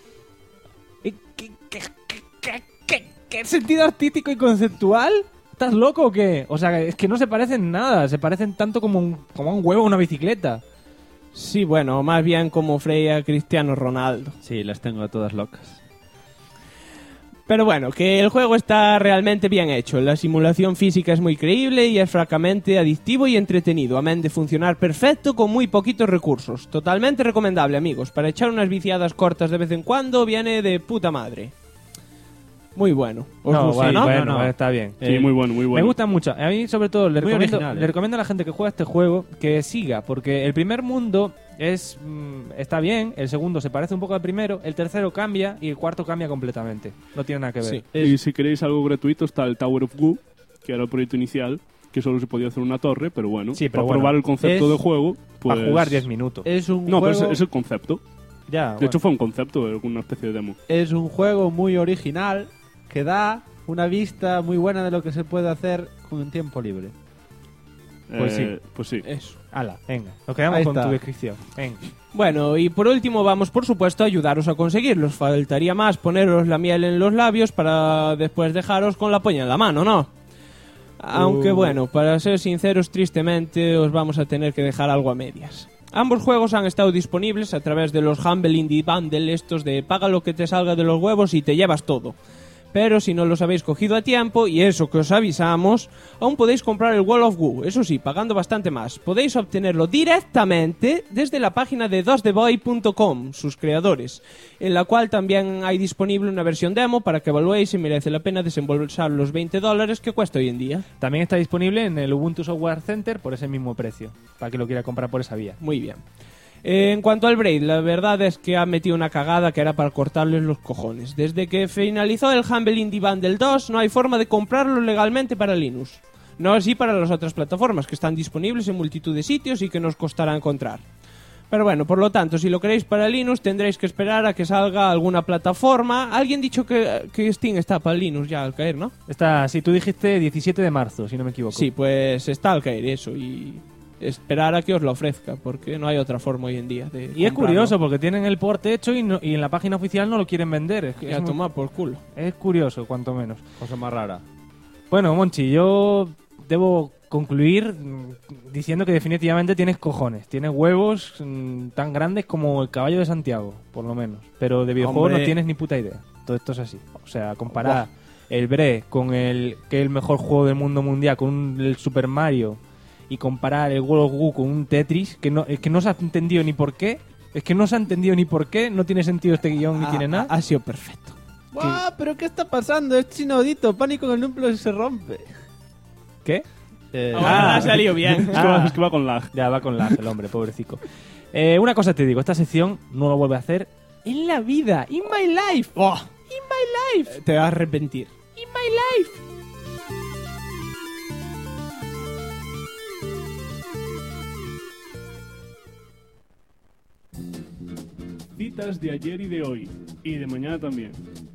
¿Qué sentido artístico y conceptual? ¿Estás loco o qué? O sea, es que no se parecen nada. Se parecen tanto como un huevo a una bicicleta. Sí, bueno, más bien como Freya a Cristiano Ronaldo. Sí, las tengo todas locas. Pero bueno, que el juego está realmente bien hecho. La simulación física es muy creíble y es francamente adictivo y entretenido, amén de funcionar perfecto con muy poquitos recursos. Totalmente recomendable, amigos. Para echar unas viciadas cortas de vez en cuando viene de puta madre. Muy bueno. Bueno, está bien. Sí, muy bueno, muy bueno. Me gusta mucho. A mí, sobre todo, le original, recomiendo a la gente que juega este juego que siga, porque el primer mundo está bien, el segundo se parece un poco al primero, el tercero cambia y el cuarto cambia completamente. No tiene nada que ver. Sí. Y si queréis algo gratuito está el Tower of Goo, que era el proyecto inicial, que solo se podía hacer una torre, pero bueno, Sí, pero para bueno, probar el concepto de juego, pues... Para jugar 10 minutos. Es un No, juego... pero es el concepto. Ya, De hecho fue un concepto, una especie de demo. Es un juego muy original que da una vista muy buena de lo que se puede hacer con el tiempo libre. Pues sí. Pues sí. Eso. Ala, venga. Nos quedamos Ahí con está. tu descripción. Venga. Bueno, y por último vamos, por supuesto, a ayudaros a conseguirlos. Faltaría más poneros la miel en los labios para después dejaros con la polla en la mano, ¿no? Aunque bueno, para ser sinceros, tristemente os vamos a tener que dejar algo a medias. Ambos juegos han estado disponibles a través de los Humble Indie Bundle, estos de paga lo que te salga de los huevos y te llevas todo. Pero si no los habéis cogido a tiempo, y eso que os avisamos, aún podéis comprar el Wall of Goo, eso sí, pagando bastante más. Podéis obtenerlo directamente desde la página de dostheboy.com, sus creadores, en la cual también hay disponible una versión demo para que evaluéis si merece la pena desembolsar los $20 que cuesta hoy en día. También está disponible en el Ubuntu Software Center por ese mismo precio, para que lo quiera comprar por esa vía. Muy bien. En cuanto al Braid, la verdad es que ha metido una cagada que era para cortarles los cojones. Desde que finalizó el Humble Indie Bundle 2 no hay forma de comprarlo legalmente para Linux. No así para las otras plataformas que están disponibles en multitud de sitios y que nos costará encontrar. Pero bueno, por lo tanto, si lo queréis para Linux tendréis que esperar a que salga alguna plataforma. Alguien ha dicho que Steam está para Linux ya al caer, ¿no? Está, sí, tú dijiste 17 de marzo, si no me equivoco. Sí, pues está al caer eso y... esperar a que os lo ofrezca, porque no hay otra forma hoy en día de Y es comprarlo. curioso, porque tienen el port hecho y en la página oficial no lo quieren vender. Es, Y a tomar por culo. es curioso, cuanto menos. Cosa más rara. Bueno, Monchi, yo debo concluir diciendo que definitivamente tienes cojones. Tienes huevos tan grandes como el caballo de Santiago, por lo menos. Pero de videojuegos Hombre. no tienes ni puta idea. Todo esto es así. O sea, comparar el Bre con que es el mejor juego del mundo mundial, con el Super Mario, y comparar el World of Goo con un Tetris, es que no se ha entendido ni por qué. Es que no se ha entendido ni por qué. No tiene sentido este guión ni tiene nada. Ha sido perfecto. ¡Buah! ¿Pero qué está pasando? Es chinodito. Pánico en el núcleo se rompe. ¿Qué? Ha salido bien. Es que va con lag. Ya va con lag el hombre, pobrecito. Una cosa te digo, esta sección no lo vuelve a hacer en la vida. In my life. Oh, In my life. te vas a arrepentir. In my life. Citas de ayer y de hoy. Y de mañana también.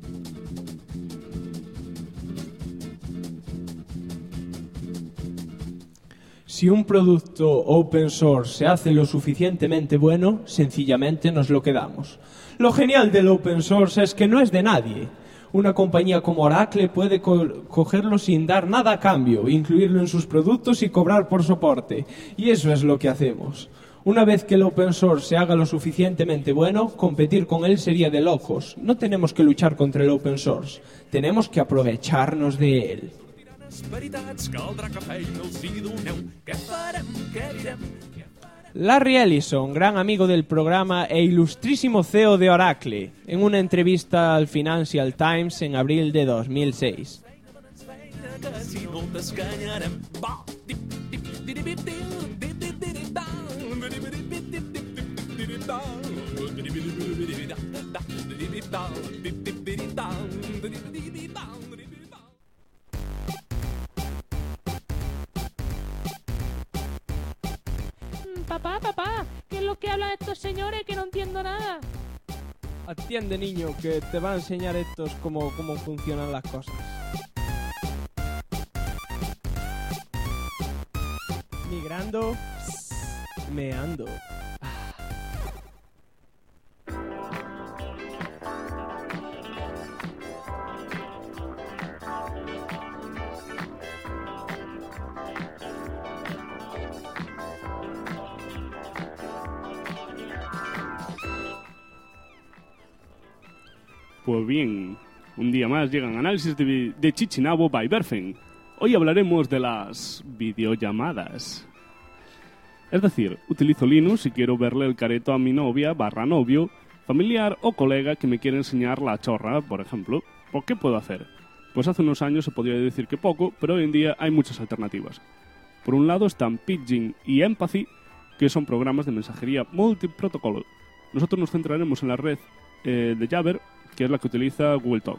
Si un producto open source se hace lo suficientemente bueno, sencillamente nos lo quedamos. Lo genial del open source es que no es de nadie. Una compañía como Oracle puede cogerlo sin dar nada a cambio, incluirlo en sus productos y cobrar por soporte. Y eso es lo que hacemos. Una vez que el open source se haga lo suficientemente bueno, competir con él sería de locos. No tenemos que luchar contra el open source, tenemos que aprovecharnos de él. Larry Ellison, gran amigo del programa e ilustrísimo CEO de Oracle, en una entrevista al Financial Times en abril de 2006. Papá, ¿qué es lo que hablan estos señores que no entiendo nada? Atiende, niño, que te va a enseñar estos cómo funcionan las cosas. Migrando, meando. Pues bien, un día más llegan análisis de Chichinabo by Berfen. Hoy hablaremos de las videollamadas. Es decir, utilizo Linux si quiero verle el careto a mi novia / novio, familiar o colega que me quiere enseñar la chorra, por ejemplo. ¿Por qué puedo hacer? Pues hace unos años se podría decir que poco, pero hoy en día hay muchas alternativas. Por un lado están Pidgin y Empathy, que son programas de mensajería multiprotocolo. Nosotros nos centraremos en la red de Jabber, que es la que utiliza Google Talk,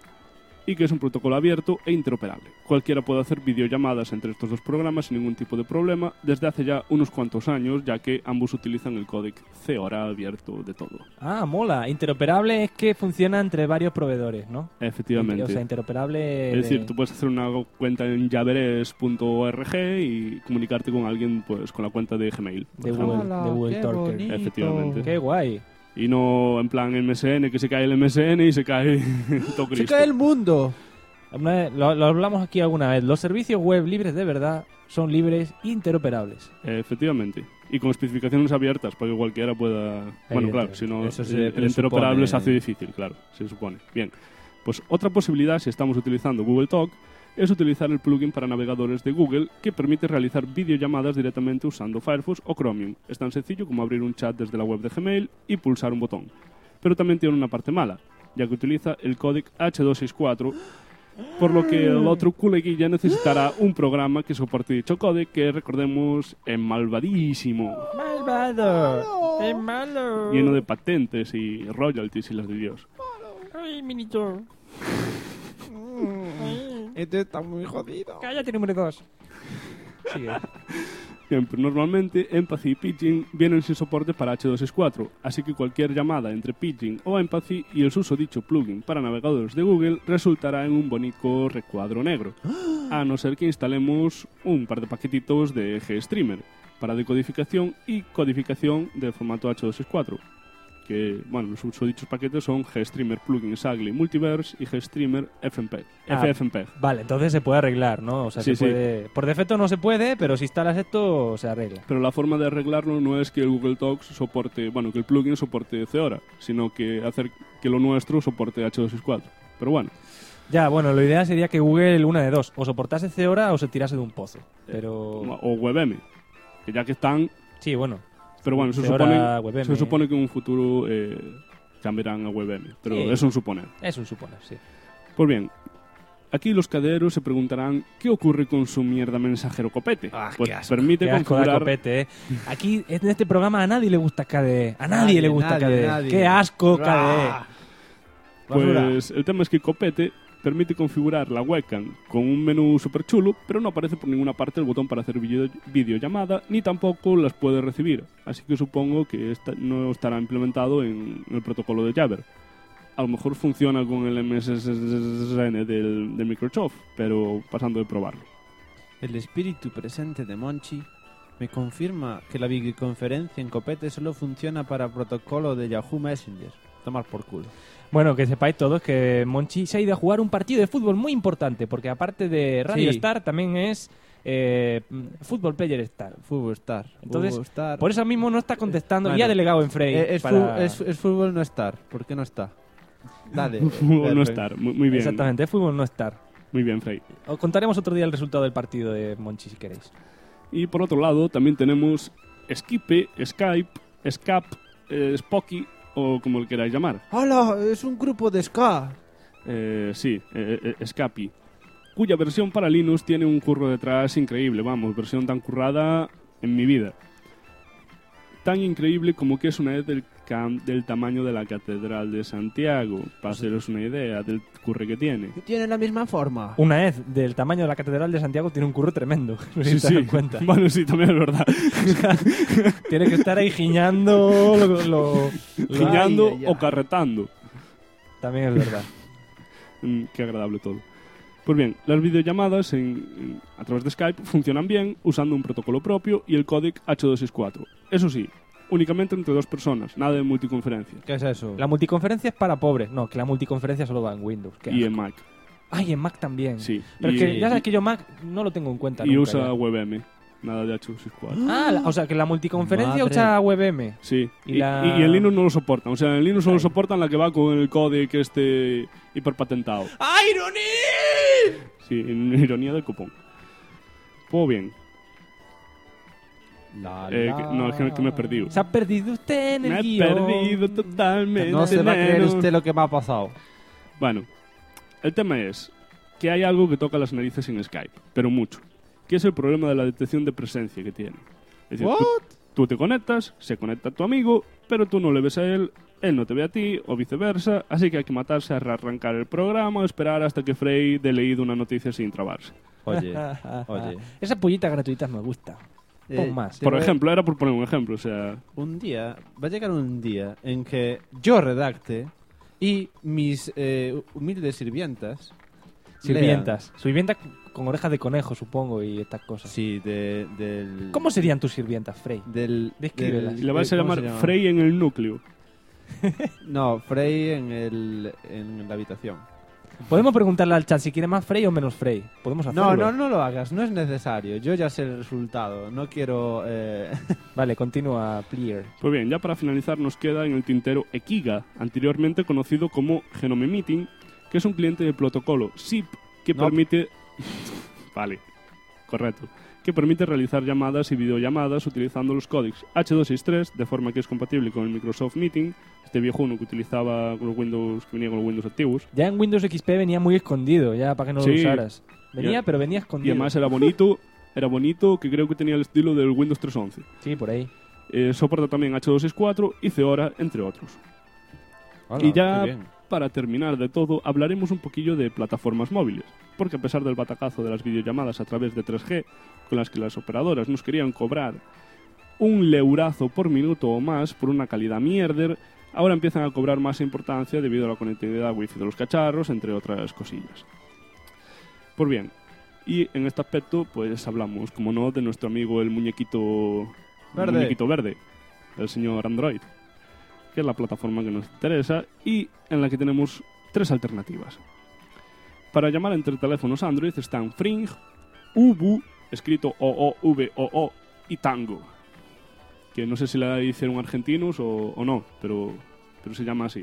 y que es un protocolo abierto e interoperable. Cualquiera puede hacer videollamadas entre estos dos programas sin ningún tipo de problema desde hace ya unos cuantos años, ya que ambos utilizan el códec CEORA abierto de todo. Ah, mola. Interoperable es que funciona entre varios proveedores, ¿no? Efectivamente. O sea, interoperable... Es decir, tú puedes hacer una cuenta en jabberes.org y comunicarte con alguien pues con la cuenta de Gmail. De Google Talker. bonito. Efectivamente. Qué guay. Y no en plan MSN, que se cae el MSN y se cae todo Cristo. Se cae el mundo. Lo hablamos aquí alguna vez. Los servicios web libres de verdad son libres e interoperables. Efectivamente. Y con especificaciones abiertas para que cualquiera pueda... Bueno, claro, si no, Eso se el interoperable presupone. se hace difícil, claro, se supone. Bien, pues otra posibilidad, si estamos utilizando Google Talk, es utilizar el plugin para navegadores de Google que permite realizar videollamadas directamente usando Firefox o Chromium. Es tan sencillo como abrir un chat desde la web de Gmail y pulsar un botón. Pero también tiene una parte mala, ya que utiliza el códec H264, por lo que el otro coleguilla necesitará un programa que soporte dicho códec, que recordemos es malvadísimo, ¡Malvado! ¡Es malo! lleno de patentes y royalties y las de Dios. ¡Ay, minito! Este está muy jodido. ¡Cállate, número 2! Sigue. Bien, pero normalmente Empathy y Pidgin vienen sin soporte para H264, así que cualquier llamada entre Pidgin o Empathy y el susodicho plugin para navegadores de Google resultará en un bonito recuadro negro, a no ser que instalemos un par de paquetitos de GStreamer para decodificación y codificación de formato H264. Que, bueno, los susodichos paquetes son GStreamer Plugin Ugly Multiverse y GStreamer FFmpeg. Vale, entonces se puede arreglar, ¿no? O sea, Sí, se puede... Por defecto no se puede, pero si instalas esto, se arregla. Pero la forma de arreglarlo no es que el Google Talks soporte, bueno, que el plugin soporte CEORA, sino que hacer que lo nuestro soporte H264. Pero bueno. Ya, bueno, lo ideal sería que Google, una de dos, o soportase CEORA o se tirase de un pozo. Pero... O WebM, que ya que están... Sí, bueno. Pero bueno, se supone que en un futuro cambiarán a WebM, pero Sí. es un suponer. Es un suponer, sí. Pues bien, aquí los caderos se preguntarán qué ocurre con su mierda mensajero Copete. Pues qué asco. permite Qué asco da configurar... Copete, ¿eh? Aquí, en este programa, a nadie le gusta KDE. A nadie le gusta KDE. nadie. ¡Qué asco, KDE! Ah. Pues el tema es que Copete permite configurar la webcam con un menú súper chulo, pero no aparece por ninguna parte el botón para hacer videollamada, ni tampoco las puede recibir. Así que supongo que no estará implementado en el protocolo de Jabber. A lo mejor funciona con el MSN del Microsoft, pero pasando de probarlo. El espíritu presente de Monchi me confirma que la videoconferencia en Copete solo funciona para protocolo de Yahoo Messenger. Tomar por culo. Bueno, que sepáis todos que Monchi se ha ido a jugar un partido de fútbol muy importante, porque aparte de Radio Sí. Star, también es Football Player Star. Fútbol Star. Entonces, Fútbol Star. por eso mismo no está contestando y Bueno, ha delegado en Frey. Es fútbol no estar. ¿Por qué no está? Dale. No Berfen. estar, muy bien. Exactamente, es fútbol no estar. Muy bien, Frey. Os contaremos otro día el resultado del partido de Monchi si queréis. Y por otro lado, también tenemos Skipe, Skype, Scap, Spocky, o como lo queráis llamar. ¡Hala! Es un grupo de ska. Sí, Scapi, cuya versión para Linux tiene un curro detrás increíble, vamos, versión tan currada en mi vida. tan increíble como que es una ed del tamaño de la Catedral de Santiago, para haceros una idea del curre que tiene. Tiene la misma forma. Una ed del tamaño de la Catedral de Santiago tiene un curro tremendo. No sé si te das cuenta. Bueno, sí, también es verdad. Tiene que estar ahí giñando Giñando o carretando. También es verdad. Qué agradable todo. Pues bien, las videollamadas a través de Skype funcionan bien usando un protocolo propio y el códec H264. Eso sí, únicamente entre 2 personas, nada de multiconferencia. ¿Qué es eso? La multiconferencia es para pobres. No, que la multiconferencia solo va en Windows. Qué Y asco. en Mac. Ay, en Mac también. Sí. Pero y, es que ya sabes que yo Mac no lo tengo en cuenta y nunca, usa ya. WebM, nada de H264. Ah, o sea que la multiconferencia Madre. usa WebM. Sí, Y y la- en Linux no lo soportan. O sea, en Linux solo soportan la que va con el códec hiperpatentado. ¡Ironí! Sí, ironía del copón. Pues bien, no, es que me he perdido. Se ha perdido usted en el Me he guión. perdido totalmente. No se va a creer neno. usted lo que me ha pasado. Bueno, el tema es que hay algo que toca las narices en Skype, pero mucho, que es el problema de la detección de presencia que tiene. Es decir, tú te conectas, se conecta tu amigo, pero tú no le ves a él no te ve a ti, o viceversa, así que hay que matarse a rearrancar el programa o esperar hasta que Frey dé leído una noticia sin trabarse. Oye. Esas pollitas gratuitas me gustan. Pon más. Por ejemplo, era por poner un ejemplo, o sea... Un día, va a llegar un día en que yo redacte y mis humildes sirvientas... Sirvientas. Sirvientas con orejas de conejo, supongo, y estas cosas. Sí, del... ¿Cómo serían tus sirvientas, Frey? Descríbelas. Y le vas a ¿cómo llamar se llama? Frey en el núcleo. No, Frey en la habitación. Podemos preguntarle al chat si quiere más Frey o menos Frey. Podemos hacerlo. No lo hagas, no es necesario. Yo ya sé el resultado, no quiero... Vale, continúa, Clear. Pues bien, ya para finalizar nos queda en el tintero Ekiga, anteriormente conocido como Genome Meeting, que es un cliente de protocolo SIP que permite... Vale, correcto. Que permite realizar llamadas y videollamadas utilizando los códecs H263, de forma que es compatible con el Microsoft Meeting, este viejuno que utilizaba los Windows, que venía con los Windows activos. Ya en Windows XP venía muy escondido, ya para que no lo usaras. Venía, pero venía escondido. Y además era bonito, que creo que tenía el estilo del Windows 3.11. Sí, por ahí. Soporta también H264 y Feora, entre otros. Hola, Y ya, qué bien. para terminar de todo, hablaremos un poquillo de plataformas móviles, porque a pesar del batacazo de las videollamadas a través de 3G, con las que las operadoras nos querían cobrar un leurazo por minuto o más por una calidad mierder, ahora empiezan a cobrar más importancia debido a la conectividad wifi de los cacharros, entre otras cosillas. Pues bien, y en este aspecto pues hablamos, como no, de nuestro amigo el muñequito verde, el señor Android, que es la plataforma que nos interesa y en la que tenemos 3 alternativas. Para llamar entre teléfonos Android están Fring, Ubu, escrito OOVOO, y Tango, que no sé si la hicieron argentinos o no, pero se llama así.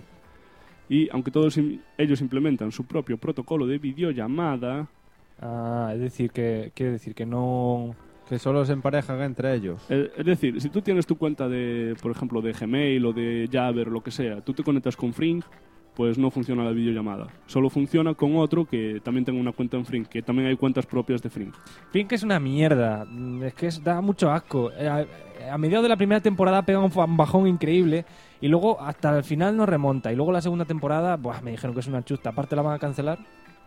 Y aunque todos ellos implementan su propio protocolo de videollamada... Ah, es decir, que quiere decir que no... Que solo se emparejan entre ellos. Es decir, si tú tienes tu cuenta de, por ejemplo, de Gmail o de Jabber o lo que sea, tú te conectas con Fring, pues no funciona la videollamada. Solo funciona con otro que también tenga una cuenta en Fring, que también hay cuentas propias de Fring. Fring es una mierda. Es que da mucho asco. A mediados de la primera temporada pega un bajón increíble y luego hasta el final no remonta. Y luego la segunda temporada, buah, me dijeron que es una chusta. Aparte la van a cancelar.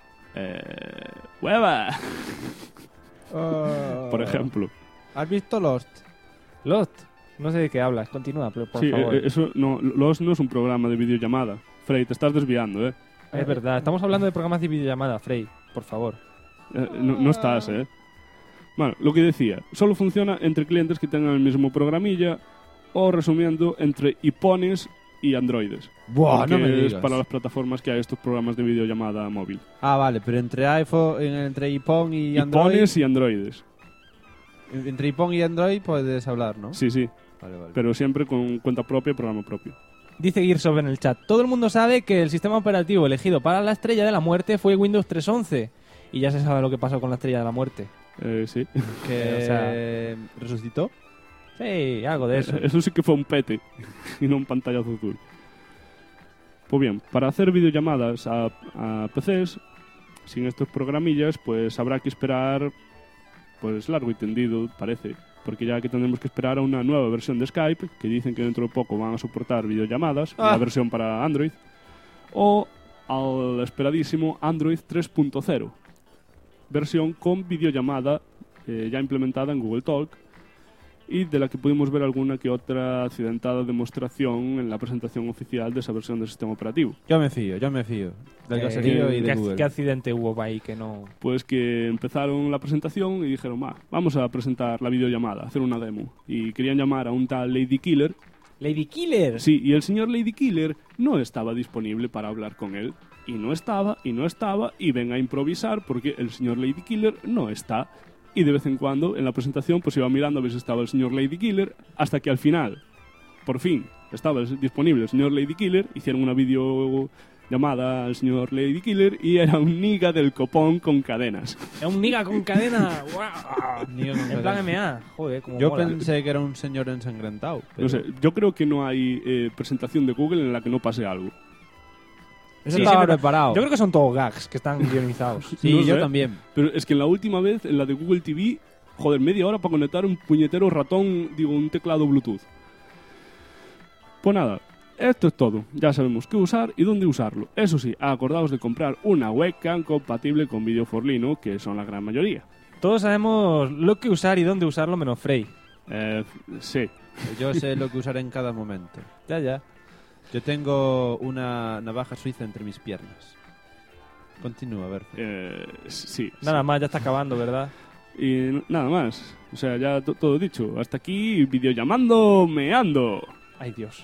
¡Hueva! Por ejemplo. ¿Has visto Lost? Lost. No sé de qué hablas. Continúa, pero por Sí, favor. eso no, Lost no es un programa de videollamada. Frey, te estás desviando, ¿eh? Es verdad. Estamos hablando de programas de videollamada, Frey. Por favor. No estás, ¿eh? Bueno, lo que decía, solo funciona entre clientes que tengan el mismo programilla o, resumiendo, entre iPhones y Androides. Buah, no me es digas. para las plataformas que hay estos programas de videollamada móvil. Ah, vale, pero entre iPhone, entre iPhone y Android... iPhones y Androides. Entre iPhone y Android puedes hablar, ¿no? Sí, sí. Vale. Pero siempre con cuenta propia y programa propio. Dice Gearsoft en el chat. Todo el mundo sabe que el sistema operativo elegido para la Estrella de la Muerte fue Windows 3.11. Y ya se sabe lo que pasó con la Estrella de la Muerte. Sí. Que O sea, resucitó. Sí, algo de eso. Eso sí que fue un pete y no un pantallazo azul. Pues bien, para hacer videollamadas a PCs sin estos programillas, pues habrá que esperar pues largo y tendido, parece, porque ya que tendremos que esperar a una nueva versión de Skype, que dicen que dentro de poco van a soportar videollamadas, la versión para Android, o al esperadísimo Android 3.0, versión con videollamada ya implementada en Google Talk, y de la que pudimos ver alguna que otra accidentada demostración en la presentación oficial de esa versión del sistema operativo. Yo me fío del caserío y de Google. ¿Qué accidente hubo ahí que no...? Pues que empezaron la presentación y dijeron, vamos a presentar la videollamada, hacer una demo. Y querían llamar a un tal Lady Killer. ¿Lady Killer? Sí, y el señor Lady Killer no estaba disponible para hablar con él. Y no estaba, y ven a improvisar porque el señor Lady Killer no está. Y de vez en cuando, en la presentación, pues iba mirando a ver si estaba el señor Lady Killer, hasta que al final, por fin, estaba disponible el señor Lady Killer, hicieron una videollamada al señor Lady Killer y era un niga del copón con cadenas. ¿Es un niga con cadena? ¡Wow! En plan MA. Joder, como Yo mola. pensé que era un señor ensangrentado. Pero... No sé, yo creo que no hay presentación de Google en la que no pase algo. Eso Sí, estaba pero preparado. Yo creo que son todos gags que están guionizados. Sí, No yo sé, también. Pero es que en la última vez, en la de Google TV, joder, media hora para conectar un puñetero ratón, un teclado Bluetooth. Pues nada, esto es todo. Ya sabemos qué usar y dónde usarlo. Eso sí, acordaos de comprar una webcam compatible con Video for Linux, que son la gran mayoría. Todos sabemos lo que usar y dónde usarlo, menos Frey. Sí. Yo sé lo que usaré en cada momento. Ya. Yo tengo una navaja suiza entre mis piernas. Continúa, a ver. Sí. Nada más, ya está acabando, ¿verdad? Y nada más. O sea, ya todo dicho. Hasta aquí, videollamando, meando. Ay, Dios.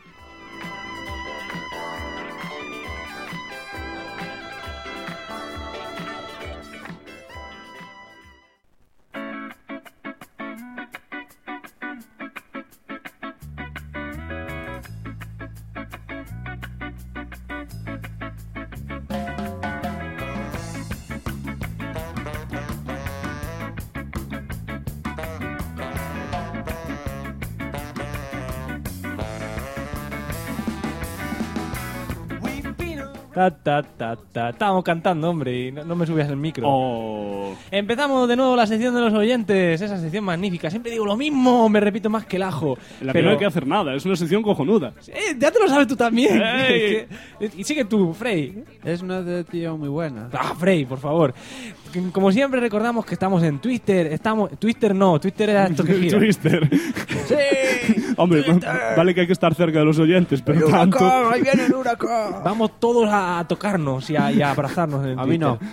Estábamos cantando, hombre, y no me subías el micro. Oh. Empezamos de nuevo la sección de los oyentes, esa sección magnífica. Siempre digo lo mismo, me repito más que el ajo. En la que no hay que hacer nada, es una sección cojonuda. Ya te lo sabes tú también. ¡Ey! Y sigue tú, Frey. Es una de tío muy buena. Ah, Frey, por favor. Como siempre recordamos que estamos en Twitter. Twitter era esto que gira. Twitter. ¡Sí! Hombre, vale que hay que estar cerca de los oyentes, pero tanto... ¡Ahí viene el huracán! Vamos todos a tocarnos y a abrazarnos en el A mí no.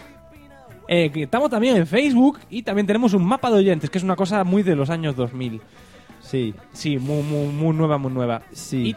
Que estamos también en Facebook y también tenemos un mapa de oyentes, que es una cosa muy de los años 2000. Sí. Sí, muy nueva, muy nueva. Sí.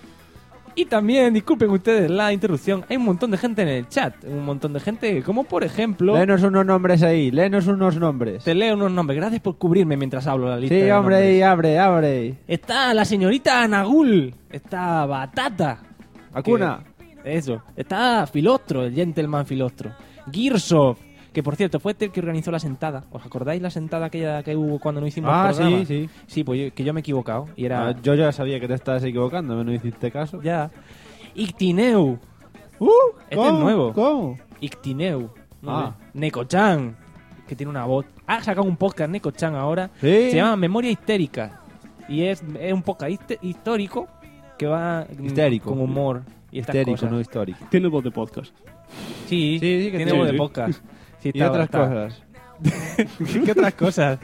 Y también, disculpen ustedes la interrupción, hay un montón de gente en el chat. Un montón de gente, como por ejemplo... Léenos unos nombres ahí, léenos unos nombres. Te leo unos nombres. Gracias por cubrirme mientras hablo la lista. Sí, de hombre, nombres. y abre. Está la señorita Nagul. Está Batata. Acuna. Eso. Está Filostro, el gentleman Filostro. Gearsoft, que por cierto fue el que organizó la sentada. ¿Os acordáis la sentada aquella que hubo cuando no hicimos el programa? Sí. Sí, pues que yo me he equivocado. Y era... Yo ya sabía que te estabas equivocando, me no hiciste caso. Ya. Ictineu. Este es nuevo. ¿Cómo? Ictineu. Neko-chan, que tiene una voz. Ha sacado un podcast Neko-chan ahora. Sí. Se llama Memoria Histérica. Y es un podcast histórico que va Histérico. con humor y estas Histérico, cosas. no histórico. Tiene voz de podcast. Sí, que tiene tiene. voz de podcast. Sí, Y otras cosas. ¿Qué otras cosas?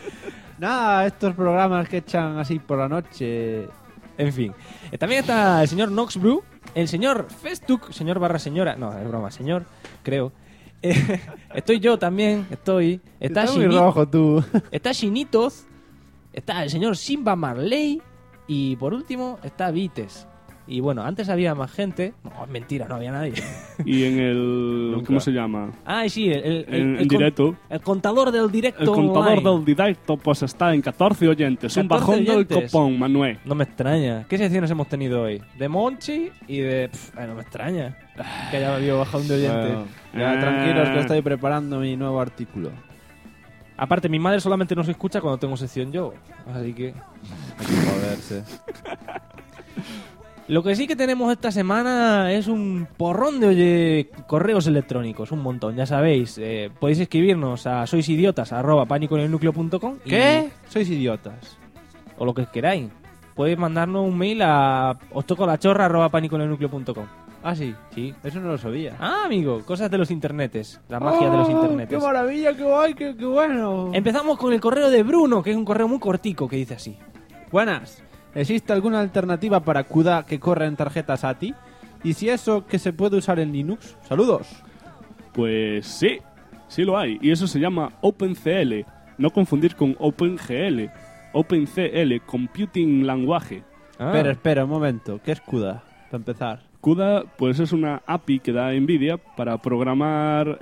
Nada, estos programas que echan así por la noche. En fin. También está el señor Noxbrew, el señor Festuk, señor barra señora. No, es broma, señor, creo. Estoy yo también, Está muy rojo tú. Está Shinitos, está el señor Simba Marley y por último está Vites. Y bueno, antes había más gente. No, es mentira, no había nadie. Y en el... Nunca. ¿Cómo se llama? Ah, sí, En directo. El contador del directo. El contador online. del directo pues está en 14 oyentes. Un 14 bajón del oyentes. copón, Manuel. No me extraña. ¿Qué secciones hemos tenido hoy? De Monchi y de... no me extraña que haya habido bajón de oyentes. Bueno, ya tranquilos que estoy preparando mi nuevo artículo. Aparte, mi madre solamente nos escucha cuando tengo sección yo. Así que... Hay que joderse. Lo que sí que tenemos esta semana es un porrón de correos electrónicos, un montón, ya sabéis. Podéis escribirnos a soisidiotas@panicoenelnucleo.com. ¿Qué? Sois idiotas. O lo que queráis. Podéis mandarnos un mail a ostocolachorra@panicoenelnucleo.com. Ah, sí. Sí. Eso no lo sabía. Ah, amigo, cosas de los internetes, la magia de los internetes. ¡Qué maravilla, qué guay, qué bueno! Empezamos con el correo de Bruno, que es un correo muy cortico, que dice así. Buenas. ¿Existe alguna alternativa para CUDA que corra en tarjetas ATI? Y si eso, que se puede usar en Linux. ¡Saludos! Pues sí, sí lo hay. Y eso se llama OpenCL. No confundir con OpenGL. OpenCL, Computing Language. Espera, un momento. ¿Qué es CUDA? Para empezar. CUDA, pues es una API que da NVIDIA para programar,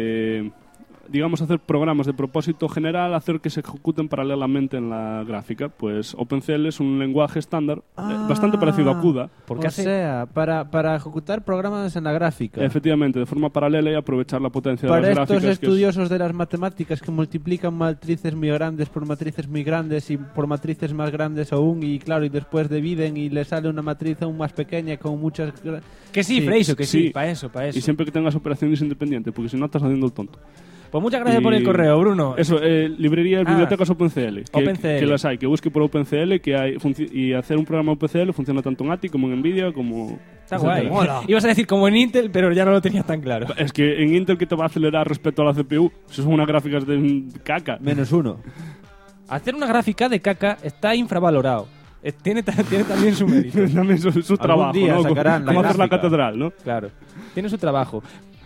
digamos, hacer programas de propósito general, hacer que se ejecuten paralelamente en la gráfica. Pues OpenCL es un lenguaje estándar bastante parecido a CUDA. O sea, para ejecutar programas en la gráfica. Efectivamente, de forma paralela y aprovechar la potencia de Para las gráficas. estos estudiosos de las matemáticas que multiplican matrices muy grandes por matrices muy grandes y por matrices más grandes aún, y claro, y después dividen y les sale una matriz aún más pequeña con muchas... Que sí, Freiso, que sí, para eso. Y siempre que tengas operaciones independientes, porque si no estás haciendo el tonto. Pues muchas gracias por el correo, Bruno. Eso, librerías, bibliotecas OpenCL. OpenCL. Que las hay, que busque por OpenCL, que hay y hacer un programa OpenCL funciona tanto en ATI como en NVIDIA, como... Está guay. Ibas a decir como en Intel, pero ya no lo tenías tan claro. Es que en Intel, ¿qué te va a acelerar respecto a la CPU? Si son unas gráficas de caca. -1. Hacer una gráfica de caca está infravalorado. Tiene también su mérito. También su trabajo, día ¿no? sacarán como la hacer la gráfica. catedral, ¿no? Claro. Tiene su trabajo.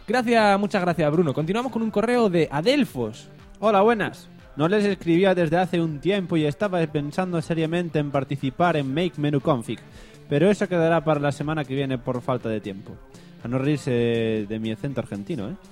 Muchas gracias, Bruno. Continuamos con un correo de Adelfos. Hola, buenas. No les escribía desde hace un tiempo y estaba pensando seriamente en participar en Make Menu Config, pero eso quedará para la semana que viene por falta de tiempo. A no reírse de mi acento argentino, ¿eh?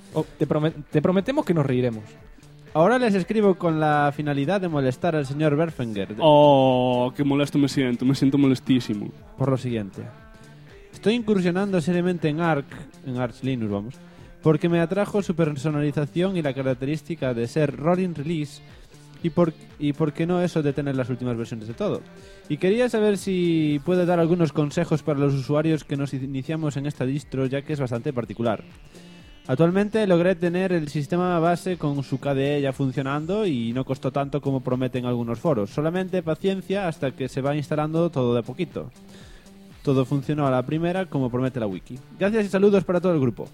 Te prometemos que nos reiremos. Ahora les escribo con la finalidad de molestar al señor Berfinger. Oh, qué molesto me siento molestísimo. Por lo siguiente. Estoy incursionando seriamente en Arch Linux, vamos, porque me atrajo su personalización y la característica de ser rolling release y por qué no eso de tener las últimas versiones de todo. Y quería saber si puede dar algunos consejos para los usuarios que nos iniciamos en esta distro, ya que es bastante particular. Actualmente logré tener el sistema base con su KDE ya funcionando y no costó tanto como prometen algunos foros. Solamente paciencia hasta que se va instalando todo de a poquito. Todo funcionó a la primera como promete la wiki. Gracias y saludos para todo el grupo.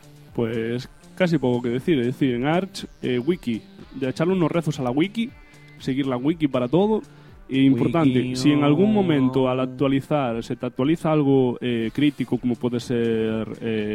Pues casi poco que decir. Es decir, en Arch, wiki. De echarle unos rezos a la wiki, seguir la wiki para todo. E importante, Wiki, si en algún momento al actualizar se te actualiza algo crítico, como puede ser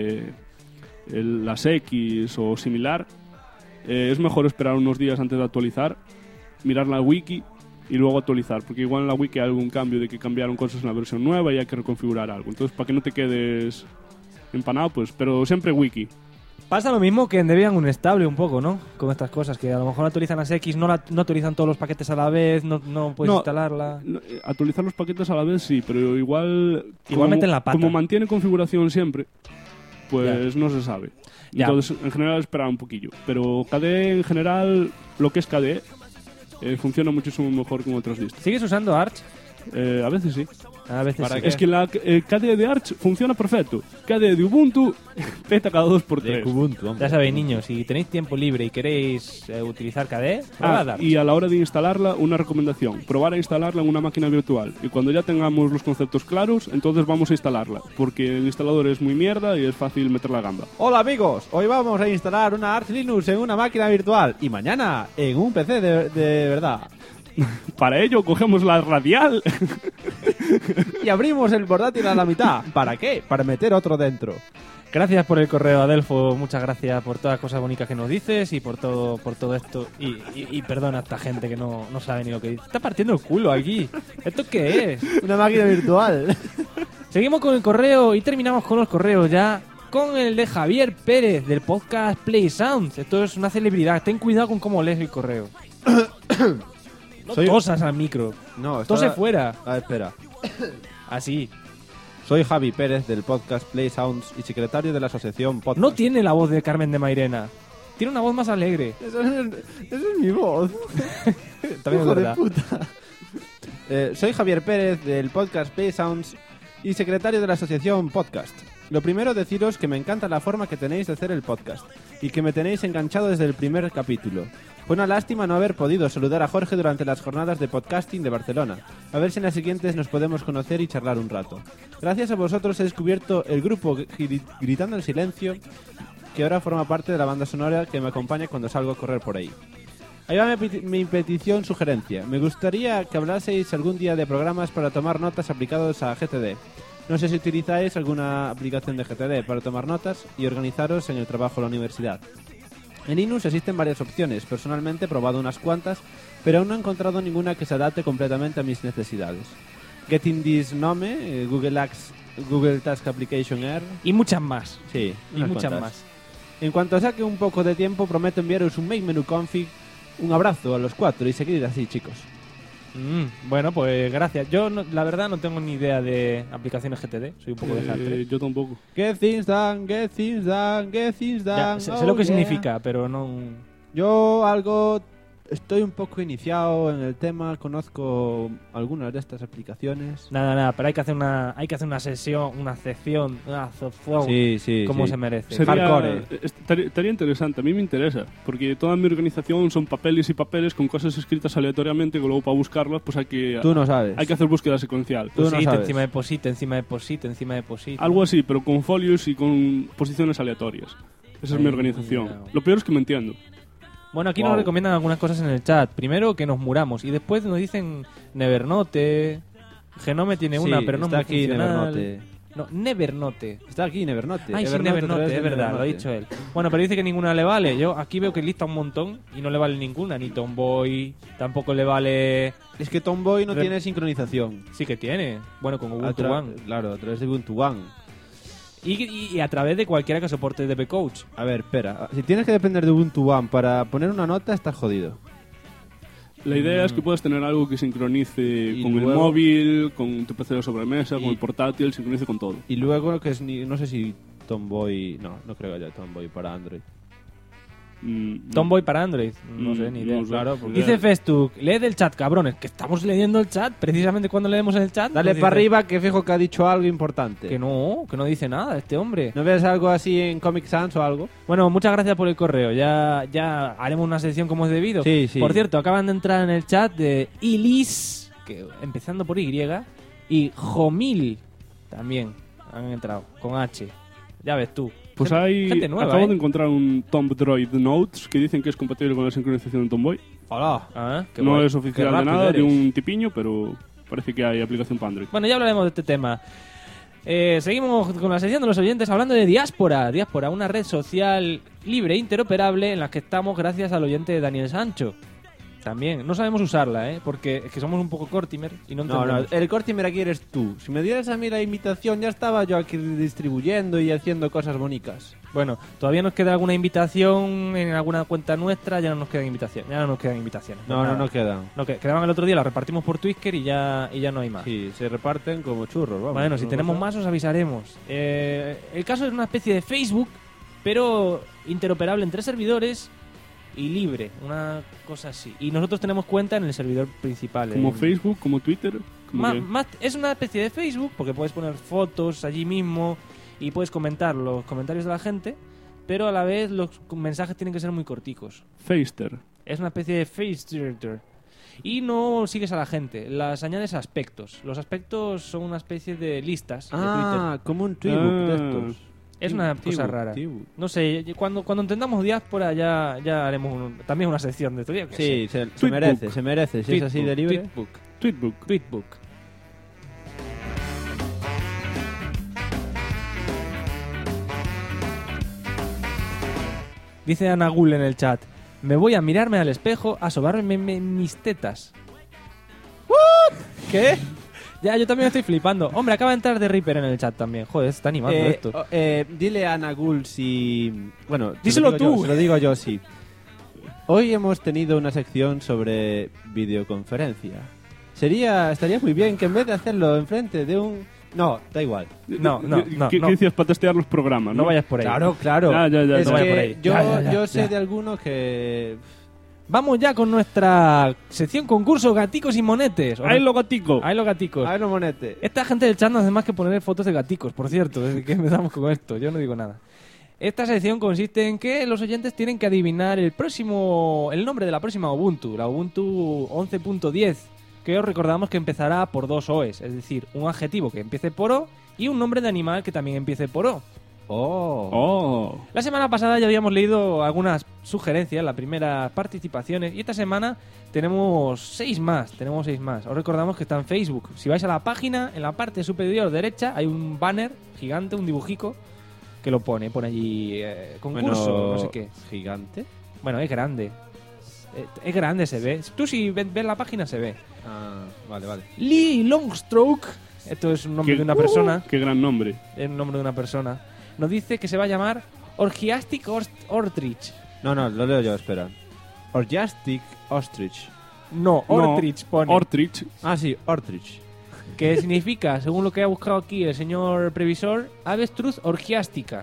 las X o similar, es mejor esperar unos días antes de actualizar, mirar la wiki y luego actualizar, porque igual en la wiki hay algún cambio de que cambiaron cosas en la versión nueva y hay que reconfigurar algo. Entonces, para que no te quedes empanado, pues, pero siempre wiki. Pasa lo mismo que en Debian un estable un poco, ¿no? Con estas cosas, que a lo mejor actualizan las X, no actualizan todos los paquetes a la vez, no puedes instalarla. Actualizar los paquetes a la vez sí, pero igual meten la pata. Como mantiene configuración siempre, pues no se sabe. Ya. Entonces, en general, esperar un poquillo. Pero KDE, en general, lo que es KDE, funciona muchísimo mejor que en otras distros. ¿Sigues usando Arch? A veces sí. A veces sí. Es que la KDE de Arch funciona perfecto. KDE de Ubuntu peta cada 2x3. Ya sabéis, niños, si tenéis tiempo libre y queréis utilizar KDE, probad Arch. Y a la hora de instalarla, una recomendación. Probar a instalarla en una máquina virtual. Y cuando ya tengamos los conceptos claros, entonces vamos a instalarla. Porque el instalador es muy mierda y es fácil meter la gamba. Hola amigos, hoy vamos a instalar una Arch Linux en una máquina virtual y mañana en un PC de verdad. Para ello cogemos la radial y abrimos el portátil a la mitad. ¿Para qué? Para meter otro dentro. Gracias por el correo, Adelfo. Muchas gracias por todas las cosas bonitas que nos dices y por todo esto. Y perdona a esta gente que no sabe ni lo que dice. Está partiendo el culo aquí. ¿Esto qué es? Una máquina virtual. Seguimos con el correo y terminamos con los correos ya. Con el de Javier Pérez del podcast Play Sounds. Esto es una celebridad. Ten cuidado con cómo lees el correo. No tosas al micro. No, tose fuera. Espera. Así. Soy Javi Pérez del podcast Play Sounds y secretario de la asociación Podcast. No tiene la voz de Carmen de Mairena. Tiene una voz más alegre. Esa es mi voz. También es verdad. Soy Javier Pérez del podcast Play Sounds y secretario de la asociación Podcast. Lo primero, deciros que me encanta la forma que tenéis de hacer el podcast y que me tenéis enganchado desde el primer capítulo. Fue una lástima no haber podido saludar a Jorge durante las jornadas de podcasting de Barcelona. A ver si en las siguientes nos podemos conocer y charlar un rato. Gracias a vosotros he descubierto el grupo Gritando en Silencio, que ahora forma parte de la banda sonora que me acompaña cuando salgo a correr por ahí. Ahí va mi petición sugerencia. Me gustaría que hablaseis algún día de programas para tomar notas aplicados a GTD. No sé si utilizáis alguna aplicación de GTD para tomar notas y organizaros en el trabajo o la universidad. En Linux existen varias opciones. Personalmente he probado unas cuantas, pero aún no he encontrado ninguna que se adapte completamente a mis necesidades. Getting This Nome, Google Task Application Air... Y muchas más. Sí, y muchas más. En cuanto saque un poco de tiempo, prometo enviaros un Make Menu Config. Un abrazo a los 4 y seguid así, chicos. Bueno, pues gracias. Yo, la verdad, no tengo ni idea de aplicaciones GTD. Soy un poco desastre. Yo tampoco. Get things done, get things done, get things done. Ya, sé lo que significa, pero no... Yo estoy un poco iniciado en el tema, conozco algunas de estas aplicaciones. Nada, pero hay que hacer una sección, sí, como sí. se merece. Estaría interesante, a mí me interesa, porque toda mi organización son papeles y papeles con cosas escritas aleatoriamente que luego para buscarlas pues hay que... Tú no sabes. Hay que hacer búsqueda secuencial. Tú no sabes. Encima de POSIT, encima de POSIT, encima de POSIT. Algo así, pero con folios y con posiciones aleatorias. Esa es mi organización. Lo peor es que me entiendo. Bueno, aquí nos recomiendan algunas cosas en el chat. Primero, que nos muramos. Y después nos dicen Nevernote. Genome tiene una, pero no está muy aquí funcional. Nevernote. No, Nevernote. Está aquí Nevernote. Ay, sí, Nevernote, es verdad, lo ha dicho él. Bueno, pero dice que ninguna le vale. Yo aquí veo que lista un montón y no le vale ninguna. Ni Tomboy, tampoco le vale... Es que Tomboy no tiene sincronización. Sí que tiene. Bueno, con Ubuntu One. Claro, a través de Ubuntu One. Y a través de cualquiera que soporte DB Coach. A ver, espera. Si tienes que depender de Ubuntu One para poner una nota, estás jodido. La idea es que puedas tener algo que sincronice con el móvil, con tu PC de sobremesa, con el portátil, sincronice con todo. Y luego, que es no sé si Tomboy... No creo que haya Tomboy para Android. Tomboy para Android, no sé, ni idea. No sé. Claro, dice Festuc, lee del chat, cabrones, que estamos leyendo el chat, precisamente cuando leemos el chat. Dale para arriba, que fijo que ha dicho algo importante. Que no dice nada este hombre. ¿No ves algo así en Comic Sans o algo? Bueno, muchas gracias por el correo, ya haremos una sección como es debido. Sí. Por cierto, acaban de entrar en el chat de Ilis, que empezando por Y, y Jomil también han entrado, con H. Ya ves tú. Pues acabo de encontrar un Tomb Droid Notes que dicen que es compatible con la sincronización de Tomboy. Hola. No es oficial de nada, de un tipiño, pero parece que hay aplicación para Android. Bueno, ya hablaremos de este tema. Seguimos con la sección de los oyentes hablando de Diáspora. Diáspora, una red social libre e interoperable en la que estamos gracias al oyente Daniel Sancho. También, no sabemos usarla, porque es que somos un poco Cortimer y no entendemos. No, el Cortimer aquí eres tú. Si me dieras a mí la invitación, ya estaba yo aquí distribuyendo y haciendo cosas bonitas. Bueno, todavía nos queda alguna invitación en alguna cuenta nuestra, ya no nos quedan invitaciones. No nos quedan. No, quedaban el otro día, las repartimos por Twitter y ya no hay más. Sí, se reparten como churros, vamos. Bueno, si tenemos más os avisaremos. El caso es una especie de Facebook, pero interoperable entre servidores y libre, una cosa así. Y nosotros tenemos cuenta en el servidor principal. ¿Como Facebook? ¿Como Twitter? Es una especie de Facebook, porque puedes poner fotos allí mismo y puedes comentar los comentarios de la gente, pero a la vez los mensajes tienen que ser muy corticos. Faster. Es una especie de Faster. Y no sigues a la gente, las añades a aspectos. Los aspectos son una especie de listas de Twitter. Como un tweetbook de estos. Es una cosa rara. No sé, cuando entendamos Diáspora ya haremos también una sección de esto. Sí, se merece. Si es así de libre. Tweetbook. Dice Ana Gul en el chat: me voy a mirarme al espejo, a sobarme mis tetas. ¿Qué? Ya, yo también estoy flipando. Hombre, acaba de entrar The Reaper en el chat también. Joder, se está animando esto. Dile a Ana Gul si... Bueno, díselo tú. Se lo digo yo, sí. Hoy hemos tenido una sección sobre videoconferencia. Estaría muy bien que en vez de hacerlo enfrente de un... No, da igual. No. ¿Qué decías para testear los programas? No vayas por ahí. Claro. Ya. Es no vaya que por ahí. yo sé de alguno que... Vamos ya con nuestra sección concurso Gaticos y Monetes. ¡Ahí los gaticos! Ahí los gaticos. A ver, los monetes. Esta gente del chat no hace más que poner fotos de gaticos, por cierto, desde que empezamos con esto. Yo no digo nada. Esta sección consiste en que los oyentes tienen que adivinar el nombre de la próxima Ubuntu, la Ubuntu 11.10, que os recordamos que empezará por 2 OEs, es decir, un adjetivo que empiece por O y un nombre de animal que también empiece por O. ¡Oh! La semana pasada ya habíamos leído algunas sugerencias, las primeras participaciones, y esta semana tenemos 6 más. Os recordamos que está en Facebook. Si vais a la página, en la parte superior derecha hay un banner gigante, un dibujico, que lo pone allí concurso, Bueno, no sé qué. ¿Gigante? Bueno, es grande. Es grande, se ve. Tú si ves la página se ve. Ah, vale. Lee Longstroke, esto es un nombre de una persona. ¡Qué gran nombre! Es un nombre de una persona. Nos dice que se va a llamar Orgiastic Ostrich. No, lo leo yo, espera. Orgiastic Ostrich. No, Ortrich pone. Ortrich. Ah, sí, Ortrich. Que significa, según lo que ha buscado aquí el señor previsor, avestruz orgiástica.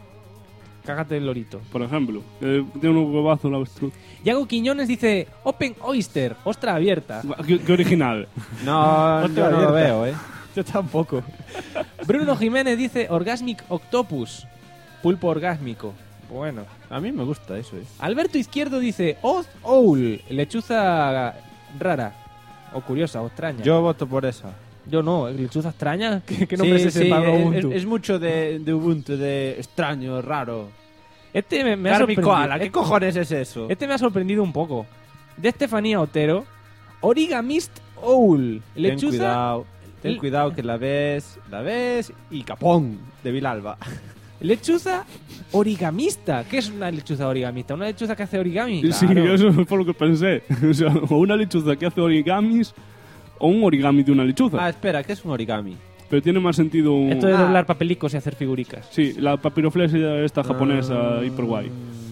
Cágate el lorito. Por ejemplo. Tiene un huevazo la avestruz. Yago Quiñones dice Open Oyster, ostra abierta. ¡Qué original! No, Hostia, yo no lo abierta. veo, Yo tampoco. Bruno Jiménez dice Orgasmic Octopus, pulpo orgásmico. Bueno. A mí me gusta eso, Alberto Izquierdo dice Oz Owl, lechuza rara. O curiosa, o extraña. Yo voto por esa. Yo no, lechuza extraña. ¿Qué nombre es ese para Ubuntu? Es mucho de Ubuntu, de extraño, raro. Este me ha Carmi sorprendido. Koala, ¿qué cojones es eso? Este me ha sorprendido un poco. De Estefanía Otero, Origamist Owl, lechuza. Ten cuidado que la ves y capón de Vilalba. Lechuza origamista. ¿Qué es una lechuza origamista? ¿Una lechuza que hace origami? Sí, Claro. eso fue lo que pensé. O sea, o una lechuza que hace origamis o un origami de una lechuza. Ah, espera, ¿qué es un origami? Pero tiene más sentido un... Esto de doblar papelicos y hacer figuricas. Sí, la papiroflexia esta japonesa hiper guay.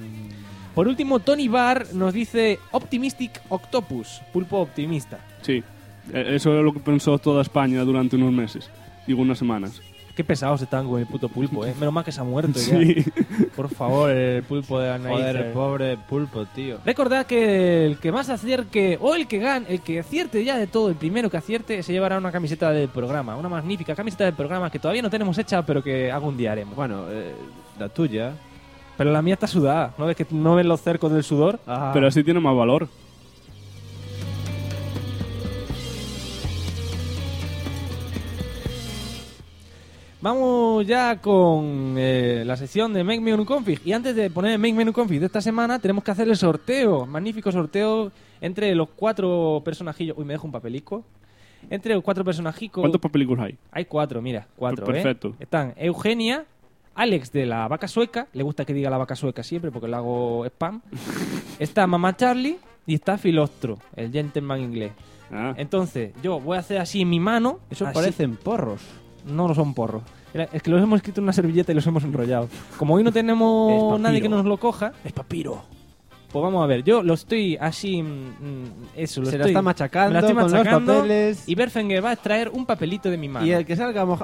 Por último, Tony Barr nos dice Optimistic Octopus, pulpo optimista. Sí, eso es lo que pensó toda España durante unos meses. Digo, unas semanas. Qué pesados están con el puto pulpo, ¿eh? Menos mal que se ha muerto ya. Sí. Por favor, el pulpo de Anaiz. Joder, el pobre pulpo, tío. Recordad que el que más acierte o el que gane, el que acierte ya de todo, el primero que acierte, se llevará una camiseta del programa. Una magnífica camiseta del programa que todavía no tenemos hecha, pero que algún día haremos. Bueno, la tuya. Pero la mía está sudada. ¿No ves que no ves los cercos del sudor? Ah. Pero así tiene más valor. Vamos ya con la sección de Make Menu Config. Y antes de poner el Make Menu Config de esta semana, tenemos que hacer el sorteo. Magnífico sorteo entre los 4 personajillos. Uy, me dejo un papelico. Entre los 4 personajicos. ¿Cuántos papelicos hay? Hay 4, mira. 4, Perfecto. Están Eugenia, Alex de la vaca sueca. Le gusta que diga la vaca sueca siempre porque le hago spam. Está Mamá Charlie y está Filostro, el gentleman inglés. Ah. Entonces, yo voy a hacer así en mi mano. Eso así. parecen porros. No lo son porros. Es que los hemos escrito en una servilleta y los hemos enrollado. Como hoy no tenemos nadie que nos lo coja, Es papiro. pues vamos a ver. Yo lo estoy así... eso, lo Se la estoy, está me machacando la estoy con los machacando papeles. y Berfenger va a extraer un papelito de mi mano. Y el que salga moja...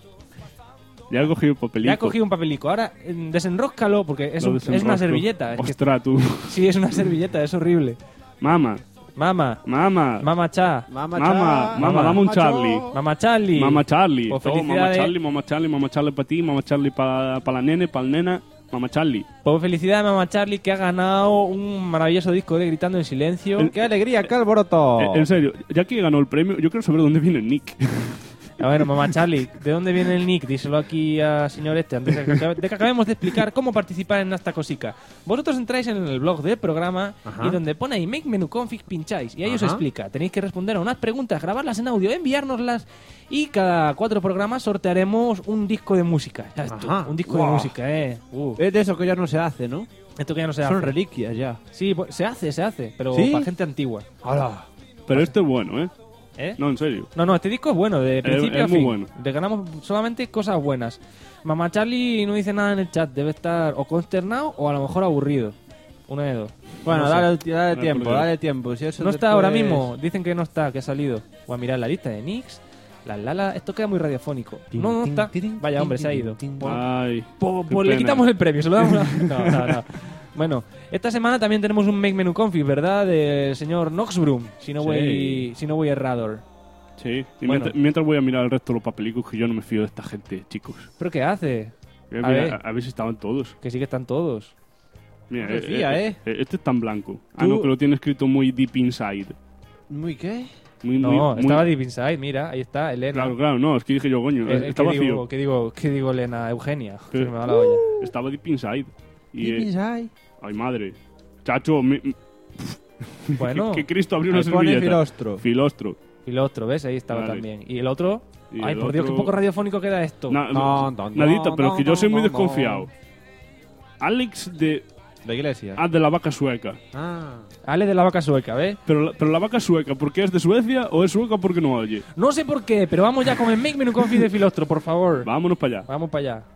Ya he cogido papelico. Ya he cogido un papelico. Ahora desenróscalo porque es, Lo es una desenrosco. servilleta. Es que- Ostras, tú. sí, es una servilleta, es horrible. Mama. Mamá, mamá cha, Mamá, Mamá, dame un Charlie. mamá Charlie. Mamá Charlie. Pues Todo, felicidades. mamá Charlie para ti, mamá Charlie para la nene, para el nena, mamá Charlie. Pues felicidades, mamá Charlie, que ha ganado un maravilloso disco de Gritando en Silencio. ¡Qué alegría, qué alboroto! En serio, ya que ganó el premio, yo quiero saber dónde viene el nick. A ver, mamá Charlie, ¿de dónde viene el nick? Díselo aquí al señor este, antes de que acabemos de explicar cómo participar en esta cosica. Vosotros entráis en el blog del programa Ajá. y donde pone ahí Make Menu Config pincháis y ahí os Ajá. explica. Tenéis que responder a unas preguntas, grabarlas en audio, enviárnoslas y cada 4 programas sortearemos un disco de música. Ya ves tú, Ajá. un disco Wow. de música, Es de eso que ya no se hace, ¿no? Esto que ya no se hace. Son reliquias ya. Sí, pues, se hace, pero ¿Sí? para gente antigua. ¡Hala! Pero este es bueno, ¿eh? ¿Eh? No, en serio. No, este disco es bueno, de principio es a muy fin. bueno. Le ganamos solamente cosas buenas. Mamá Charlie no dice nada en el chat, debe estar o consternado o a lo mejor aburrido. Una de dos. Bueno, No sé. dale No, tiempo, porque- dale tiempo. Si eso No está después- ahora mismo, dicen que no está, que ha salido. Voy a mirar la lista de nicks. Esto queda muy radiofónico. Tin, No tin, está. tin, Vaya, tin, hombre, se ha tin, ido. tin, tin. Pues Ay. pues qué le pena. quitamos el premio, se lo damos a... No. Bueno, esta semana también tenemos un Make Menu Config, ¿verdad? Del señor Noxbroom, si no voy errado. Sí, y Bueno. mientras voy a mirar el resto de los papelicos, que yo no me fío de esta gente, chicos. ¿Pero qué hace? Voy a ver si estaban todos. Que sí que están todos. Mira, No me fía, este es tan blanco. Ah, Tú- no, que lo tiene escrito muy deep inside. ¿Muy qué? No, estaba Deep Inside, mira, ahí está, Elena. Claro, no, es que dije yo, coño, está vacío. ¿Qué digo, Elena? Eugenia. Pero- Se me va la olla. Estaba deep inside. Y, Deep inside. Ay, madre. Chacho, Bueno, que Cristo abrió una Ahí pone servilleta. filostro. Filostro. y el otro, ¿ves? Ahí estaba Vale. también. ¿Y el otro? Y Ay, el por Dios, qué otro- poco radiofónico queda esto. Nadita, pero es que yo soy muy desconfiado. Alex de... La iglesia. de la vaca sueca. Ale de la vaca sueca, ¿ves? Pero la vaca sueca, ¿por qué es de Suecia o es sueca porque no oye? No sé por qué, pero vamos ya con el Make Menu Config de Filostro, por favor. Vámonos para allá. Vamos para allá.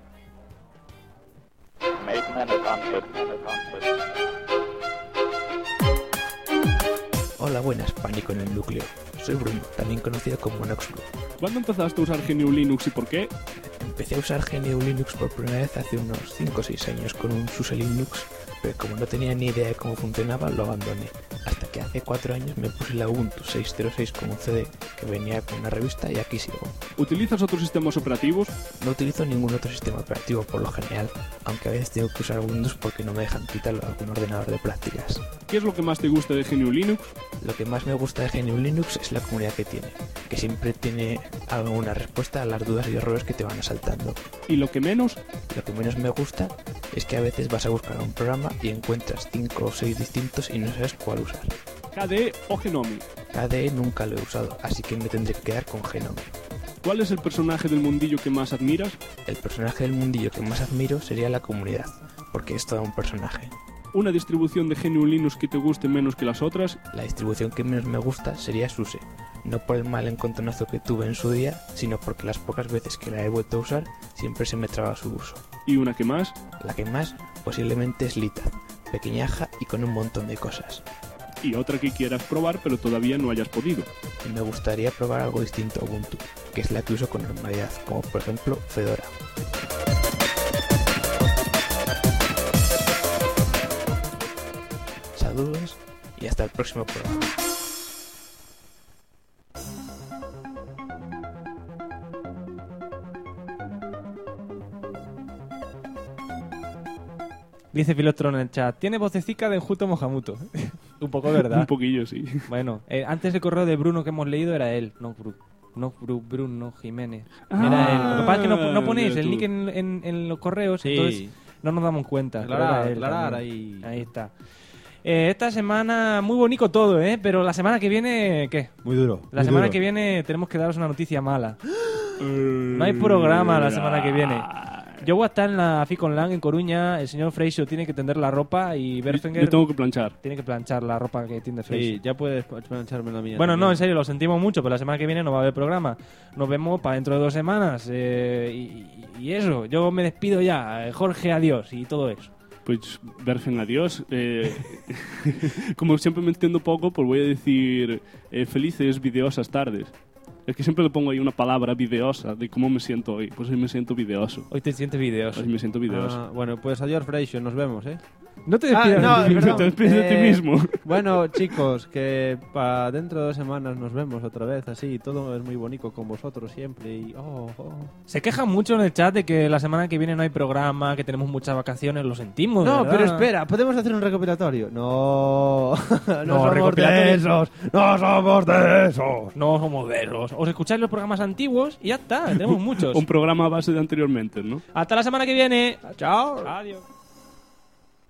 Hola, buenas, pánico en el núcleo. Soy Bruno, también conocido como Noxbroom. ¿Cuándo empezaste a usar GNU Linux y por qué? Empecé a usar GNU Linux por primera vez hace unos 5 o 6 años con un SUSE Linux, pero como no tenía ni idea de cómo funcionaba, lo abandoné. Hasta que hace 4 años me puse la Ubuntu 6.06 con un CD que venía con una revista y aquí sigo. ¿Utilizas otros sistemas operativos? No utilizo ningún otro sistema operativo por lo general, aunque a veces tengo que usar Windows porque no me dejan quitarlo a algún ordenador de prácticas. ¿Qué es lo que más te gusta de GNU Linux? Lo que más me gusta de GNU Linux es la comunidad que tiene, que siempre tiene alguna respuesta a las dudas y errores que te van asaltando. ¿Y lo que menos? Lo que menos me gusta es que a veces vas a buscar un programa y encuentras 5 o 6 distintos y no sabes cuál usar. KDE o Genome. KDE nunca lo he usado, así que me tendré que quedar con Genome. ¿Cuál es el personaje del mundillo que más admiras? El personaje del mundillo que más admiro sería la comunidad, porque es todo un personaje. ¿Una distribución de GNU Linux que te guste menos que las otras? La distribución que menos me gusta sería SUSE, no por el mal encontronazo que tuve en su día, sino porque las pocas veces que la he vuelto a usar, siempre se me traba su uso. ¿Y una que más? La que más, posiblemente es Litaz, pequeñaja y con un montón de cosas. Y otra que quieras probar pero todavía no hayas podido. Y me gustaría probar algo distinto a Ubuntu, que es la que uso con normalidad, como por ejemplo Fedora. Saludos y hasta el próximo programa. Dice Filostro en el chat, tiene vocecica de Enjuto Mojamuto. Un poco verdad. Un poquillo, sí. Bueno, antes el correo de Bruno que hemos leído era él, no Bruno Jiménez. Era él. Lo que pasa es que no ponéis el nick en los correos, Sí. entonces no nos damos cuenta. pero era él Aclarar también. ahí. Ahí está. Esta semana muy bonito todo, pero la semana que viene, ¿qué? Muy duro. La semana que viene tenemos que daros una noticia mala. No hay programa la semana que viene. Yo voy a estar en la FICONLAN en Coruña, el señor Freixo tiene que tender la ropa y Berfinger Yo tengo que planchar. tiene que planchar la ropa que tiende Freixo. Sí, ya puedes plancharme la mía. Bueno, también. no, en serio, lo sentimos mucho, pero la semana que viene no va a haber programa. Nos vemos para dentro de 2 semanas. Y eso, yo me despido ya. Jorge, adiós y todo eso. Pues, Bergen, adiós. Como siempre me entiendo poco, pues voy a decir felices videosas tardes. Es que siempre le pongo ahí una palabra videosa de cómo me siento hoy. Pues hoy me siento videoso. Hoy te sientes videos. Hoy me siento videoso. Ah, bueno, pues adiós, Freixo, nos vemos, No te despidas no, de ti mismo. perdón. Te despides de ti mismo. Bueno, chicos, que para dentro de 2 semanas nos vemos otra vez, así, todo es muy bonito con vosotros siempre y... Se quejan mucho en el chat de que la semana que viene no hay programa, que tenemos muchas vacaciones, lo sentimos. No, de pero verdad. espera, ¿podemos hacer un recopilatorio? No, no somos recopilatorio. de esos, no somos de esos. No somos de esos. Os escucháis los programas antiguos y ya está, tenemos muchos. Un programa a base de anteriormente, ¿no? Hasta la semana que viene. Chao. Adiós.